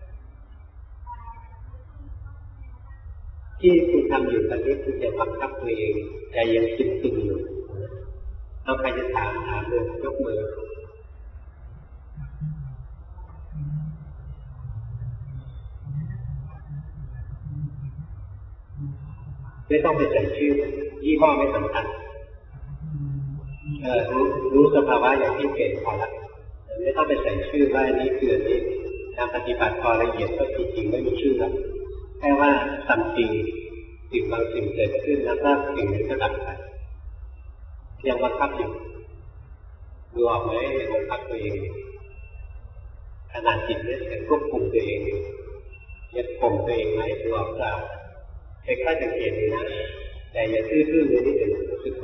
ที่คุณทำอยู่ตอนนี้คุณจะบังคับตัวเองใจยังตึงๆอยู่เอาใครจะถามถามเลยยกมือไม่ต้องไปใส่ชื่อยี่ห้อไม่สำคัญเออรู้รู้สภาวะอย่างที่เป็นพอละไม่ต้องไปใส่ชื่อว่าอันนี้คืออันนี้การปฏิบัติพอละเอียดก็จริงๆไม่มีชื่อแล้วแค่ว่าทำจริงสิ่งบางสิ่งเกิดขึ้นแล้วก็สิ่งนั้นก็ดับไปยังบังคับอยู่ดูออกไหมยังบังคับตัวเองขนาดจิตเนี่ยยังควบคุมตัวเองยังข่มตัวเองไหมดูออกเปล่าแค่แค่สังเกตดูนะแต่อย่าซื่อๆเลยนี่เดี๋ยวรู้สึกไหม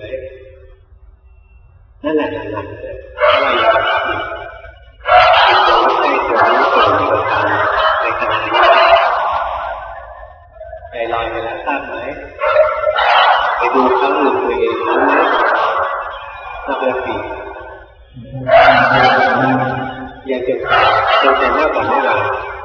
นั่นแหละหนักๆเลยอะไรอย่างนี้ใจตัวนี้ตัวนี้ตัวตามในขณะนี้ใจลอยไปแล้วทราบไหมไปดูเขาหรือตัวเองรู้ไหมนับปียังจะจนแต่มากกว่าเมื่อวาน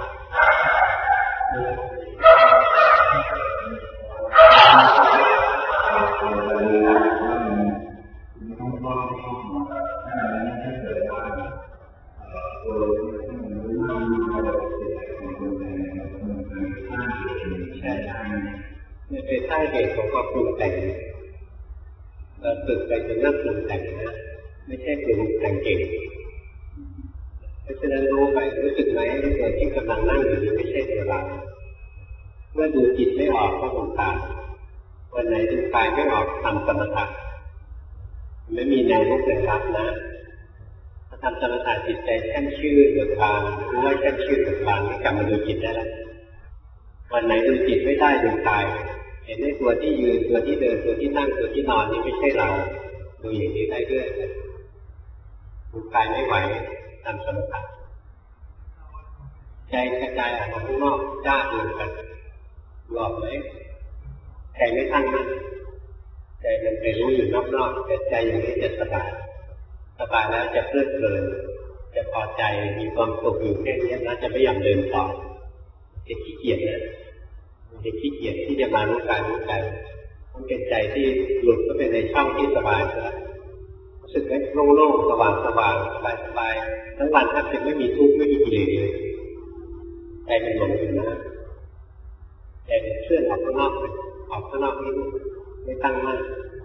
มันเป็นสาเหตุของความปรุงแต่งเราฝึกไปจนเริ่มปรุงแต่งนะไม่ใช่ปรุงแต่งเก่งเพราะฉะนั้นรู้ไปรู้สึกไหมตัวที่กำลังนั่งอยู่นี้ไม่ใช่ตัวเราเมื่อดูจิตไม่ออกก็ดูตาวันไหนดูกายไม่ออกทำสมถะไม่มีแนวรู้เป็นรับนะถ้าทำสมถะจิตใจแช่มชื่นเบิกบานรู้ว่าแช่มชื่นเบิกบานไม่กลับมาดูจิตได้แล้ววันไหนดูจิตไม่ได้ดูกายเห็นในตัวที่ยืนตัวที่เดินตัวที่นั่งตัวที่นอนนี่ไม่ใช่เราดูอย่างนี้ได้ด้วยดูกายไม่ไหวทำสมถะใจกระจายออกมาข้างนอกจ้าเดินกันหลอกไหมใจไม่ตั้งมั่นใจมันไปรู้อยู่นอกๆแต่ใจอย่างนี้จะสบายสบายแล้วจะเพลิดเพลินจะพอใจมีความสุขอยู่แค่นี้แล้วจะไม่อยากเดินต่อจะขี้เกียจนะจะขี้เกียจที่จะมารู้กายรู้ใจมันเป็นใจที่หลุดเข้าไปในช่องที่สบายแล้วรู้สึกว่าโล่งๆสว่างสว่างสบายๆทั้งวันแทบจะไม่มีทุกข์ไม่มีกิเลสเลยใจมันหลงอยู่นะใจมันเคลื่อนออกข้างนอกออกข้างนอกนี่ไม่ตั้งมั่น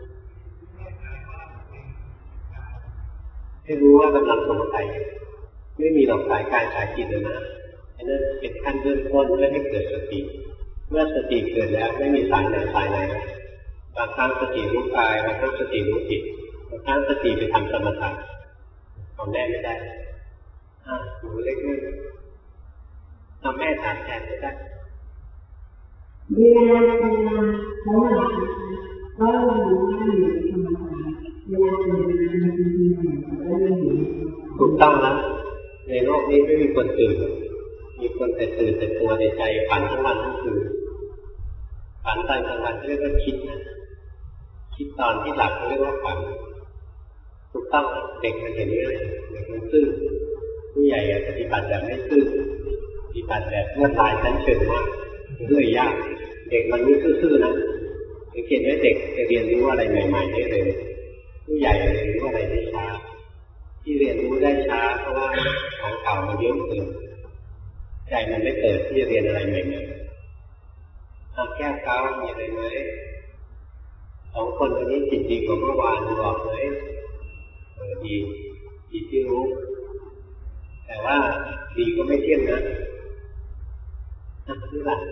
ให้รู้ว่ากำลังสงสัยไม่มีหลอกสายกายสายจิตเลยนะอันนั้นเป็นขั้นเบื้องต้นเพื่อให้เกิดสติเมื่อสติเกิดแล้วไม่มีสายไหนสายไหนบางครั้งสติรู้กายบางครั้งสติรู้จิตบางครั้งสติไปทำสมถะทำแน่ไม่ได้อ่ะหนูเล็กนิดทำแม่ถามแทนไม่ได้เวลาทำงานเขาหลับก็รู้ว่าอยู่ธรรมชาติเวลาทำงานจริงๆก็ไม่อยู่ถูกต้องนะในโลกนี้ไม่มีคนตื่นมีคนแต่ตื่นแต่ตัวในใจฝันทั้งวันทั้งคืนฝันตอนกลางวันเรียกว่าคิดนะคิดตอนที่หลับเรียกว่าฝันถูกต้องเด็กมันเห็นเลยเด็กมันซื่อผู้ใหญ่ปฏิบัติแบบไม่ซื่อปฏิบัติแบบเมื่อตายชั้นเชิงมากเรื่อยยากเด็กมันรู้ซื่อๆนะสังเกตว่าเด็กจะเรียนรู้อะไรใหม่ๆได้เลยผู้ใหญ่เรียนรู้อะไรได้ช้าที่เรียนรู้ได้ช้าเพราะว่าของเก่ามันเยอะเกินใจมันไม่เกิดที่จะเรียนอะไรใหม่ๆเอาแก้วเก้ามีอะไรไหมสองคนวันนี้จิตดีกว่าเมื่อวานบอกเลยเออดีดีที่รู้แต่ว่าดีก็ไม่เที่ยงนะนั่นคือหลัก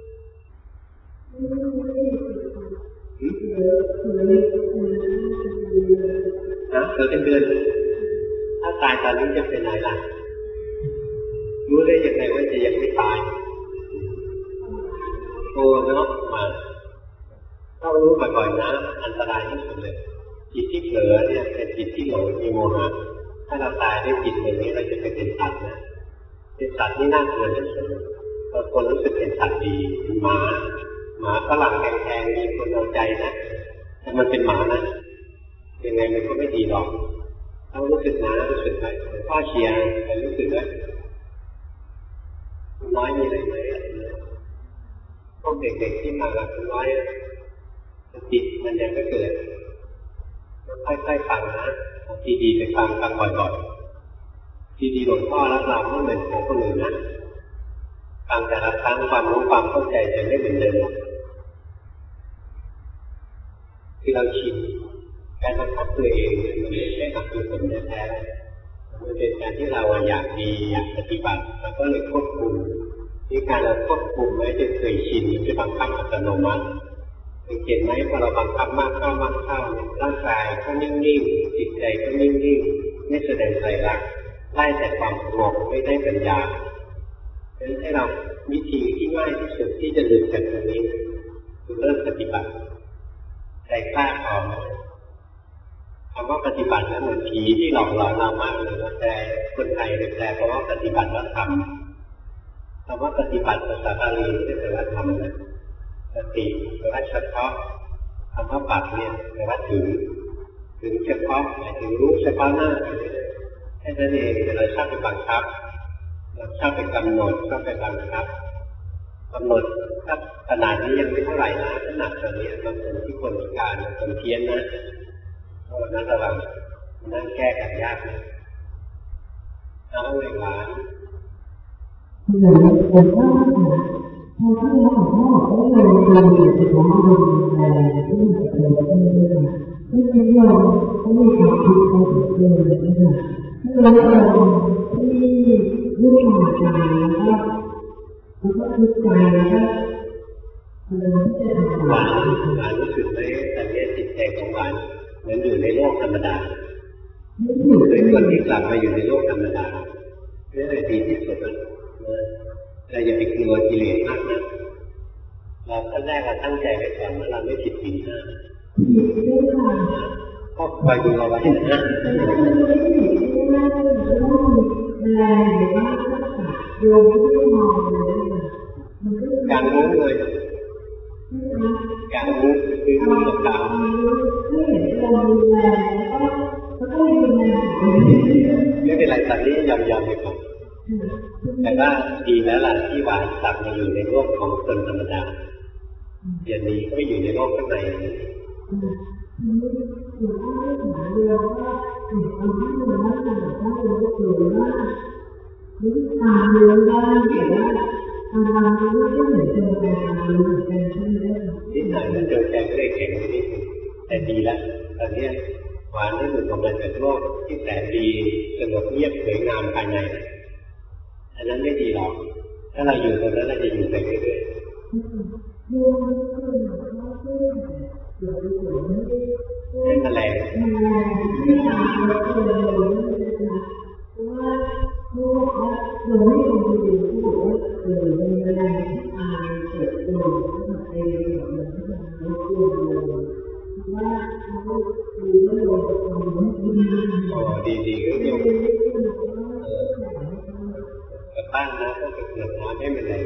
นะเกิดเป็นเดือนถ้าตายตอนนี้จะเป็นอะไรล่ะรู้ได้ยังไงว่าจะยังไม่ตายโอ้เนาะมาต้องรู้บ่อยๆนะอันตรายที่สุดเลยจิตที่เผลอเนี่ยเป็นจิตที่หลงมีโมหะถ้าเราตายด้วยจิตอย่างนี้เราจะเป็นเป็นสัตว์นะเป็นสัตว์ที่น่ากลัวที่สุดบางคนรู้สึกเป็นสัตว์ดีเป็นหมาหมาฝรั่งแพงๆมีคนเอาใจนะแต่มันเป็นหมานะยังไงมันก็ไม่ดีหรอกต้องรู้สึกนะรู้สึกไหมพ่อเชียร์แต่รู้สึกไหมคุณน้อยมีอะไรไหมพวกเด็กๆที่มากับคุณน้อยสติมันยังไม่เกิดค่อยๆฟังนะบางทีดีไปฟังฟังบ่อยๆทีดีหลวงพ่อรับรองไม่เหมือนของคนอื่นนะฟังแต่ละครั้งความรู้ความเข้าใจจะไม่เหมือนเดิมคือเราชินการบังคับตัวเองมันไม่ใช่อกุศลแท้ๆมันเป็นการที่เราอยากดีอยากปฏิบัติเราก็เลยควบคุมที่การเราควบคุมไว้จนเคยชินมันจะบังคับอัตโนมัติเห็นไหมพอเราบังคับมากเข้ามากเข้าร่างกายก็นิ่งๆจิตใจก็นิ่งๆไม่แสดงไตรลักษณ์ไล่แต่ความสงบไม่ได้ปัญญาดังนั้นให้เราวิธีที่ง่ายที่สุดที่จะหลุดจากตรงนี้คือเริ่มปฏิบัติใจกล้าพอคำว่าปฏิบัตินั้นเหมือนผีที่หลอกหลอนเรามากเลยว่าแต่คนไทยแปลเพราะว่าปฏิบัติแล้วทำคำว่าปฏิบัติภาษาบาลีไม่ใช่ว่าทำนะสติแปลว่าเฉพาะคำว่าปัดเนี่ยแปลว่าถึงถึงเฉพาะหมายถึงรู้เฉพาะหน้าแค่นั้นเองเราชอบไปบังคับเราชอบไปกำหนดชอบไปบังคับกำหนดถ้าขนาดนี้ยังไม่เท่าไหร่นะขนาดตอนนี้บางคนที่คนพิการคนเพี้ยนนะเพราะนั้นระวังนั่งแก้กันยากนะเอาไว้หวานเหมือนคนว่าพอที่เราบอกว่าไม่เลยเราเกิดของเราอะไรที่มันจะเกิดขึ้นได้ไม่ใช่เราเขาไม่ทำผิดเขาเกิดเลยนะคะเราเราที่รู้ทางใจแล้วก็แล้วก็คิดใจแล้วก็เราที่จะทำหวานหวานรู้สึกไหมตอนนี้จิตใจของหวานเหมือนอยู่ในโลกธรรมดาเป็นคนที่กลับมาอยู่ในโลกธรรมดานี่เลยดีที่สุดนะเราอย่าไปกลัวกิเลสมากนะเราขั้นแรกเราตั้งใจไปก่อนว่าเราไม่ผิดศีลห้าก็คอยดูเราไว้นะการรู้เลยการรู้คือรู้กับตาไม่เป็นไรตอนนี้ยอมยอมไปก่อนแต่ว่าดีแล้วล่ะที่หวานกลับมาอยู่ในโลกของคนธรรมดาอย่างนี้ก็อยู่ในโลกข้างในนิดหน่อยมันเจอแข็งเล็กแข็งนิดแต่ดีแล้วตอนนี้หวานได้หลุดออกมาจากโลกที่แสนดีสงบเงียบสวยงามภายในอันนั้นไม่ดีหรอกถ้าเราอยู่ตรงนั้นเราจะอยู่ไปเรื่อยๆให้แมลงโอ้ดีๆก็โยมกลับบ้านนะก็จะเกิดน้ำให้มันไหล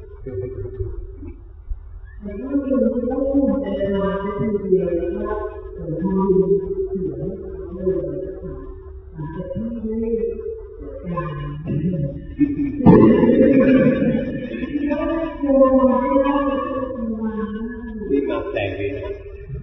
นี่มาแต่งเลยนะ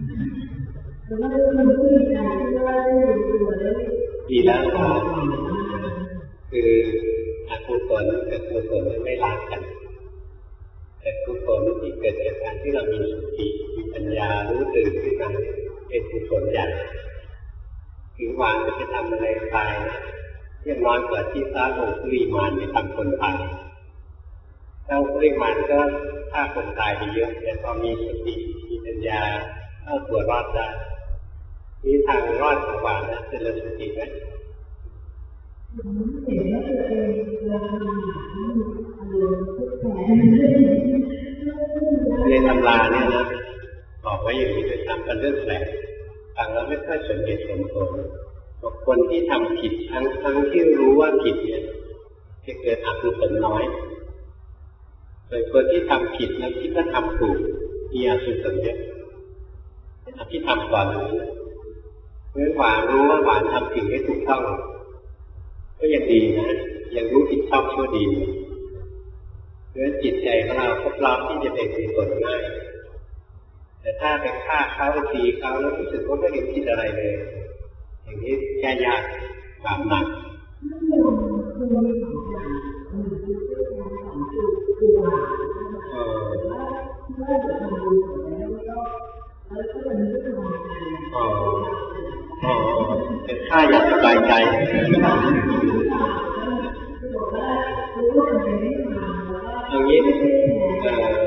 ดีแล้วค่ะคืออกุศลกับกุศลไม่ล้างกันแต่กุศลที่เกิดจากการที่เรามีสติมีปัญญารู้ตื่นขึ้นมาเป็นกุศลใหญ่ถึงหวานจะไปทำอะไรตายนะยังน้อยกว่าที่พระองค์คุริมานไปทำคนตายพระองค์คุริมานก็ฆ่าคนตายไปเยอะแต่พอมีสติมีปัญญาเอาตัวรอดได้นี่ทางรอดของหวานนะเจริญสติไหมในตำราเนี่ยนะบอกไว้อย่างนี้เป็นตามเป็นเรื่องแปลกฟังแล้วไม่ค่อยสมเหตุสมผลบอกคนที่ทำผิดทั้งทั้งที่รู้ว่าผิดเนี่ยจะเกิดอกุศลน้อยส่วนคนที่ทำผิดแล้วคิดว่าทำถูกมีอกุศลเยอะที่ทำก่อนนี้เมื่อหวานรู้ว่าหวานทำผิดไม่ถูกต้องก็ยังดีนะยังรู้ผิดชอบชั่วดีเพราะจิตใจของเราก็พร้อมที่จะเป็นกุศลง่ายแต่ถ้าไปฆ่าเขาตีเขาแล้วรู้สึกว่าไม่เห็นผิดอะไรเลยอย่างนี้แก้ยากบาปหนักเออข้าอยากสบายใจอย่างนี้เอ่อ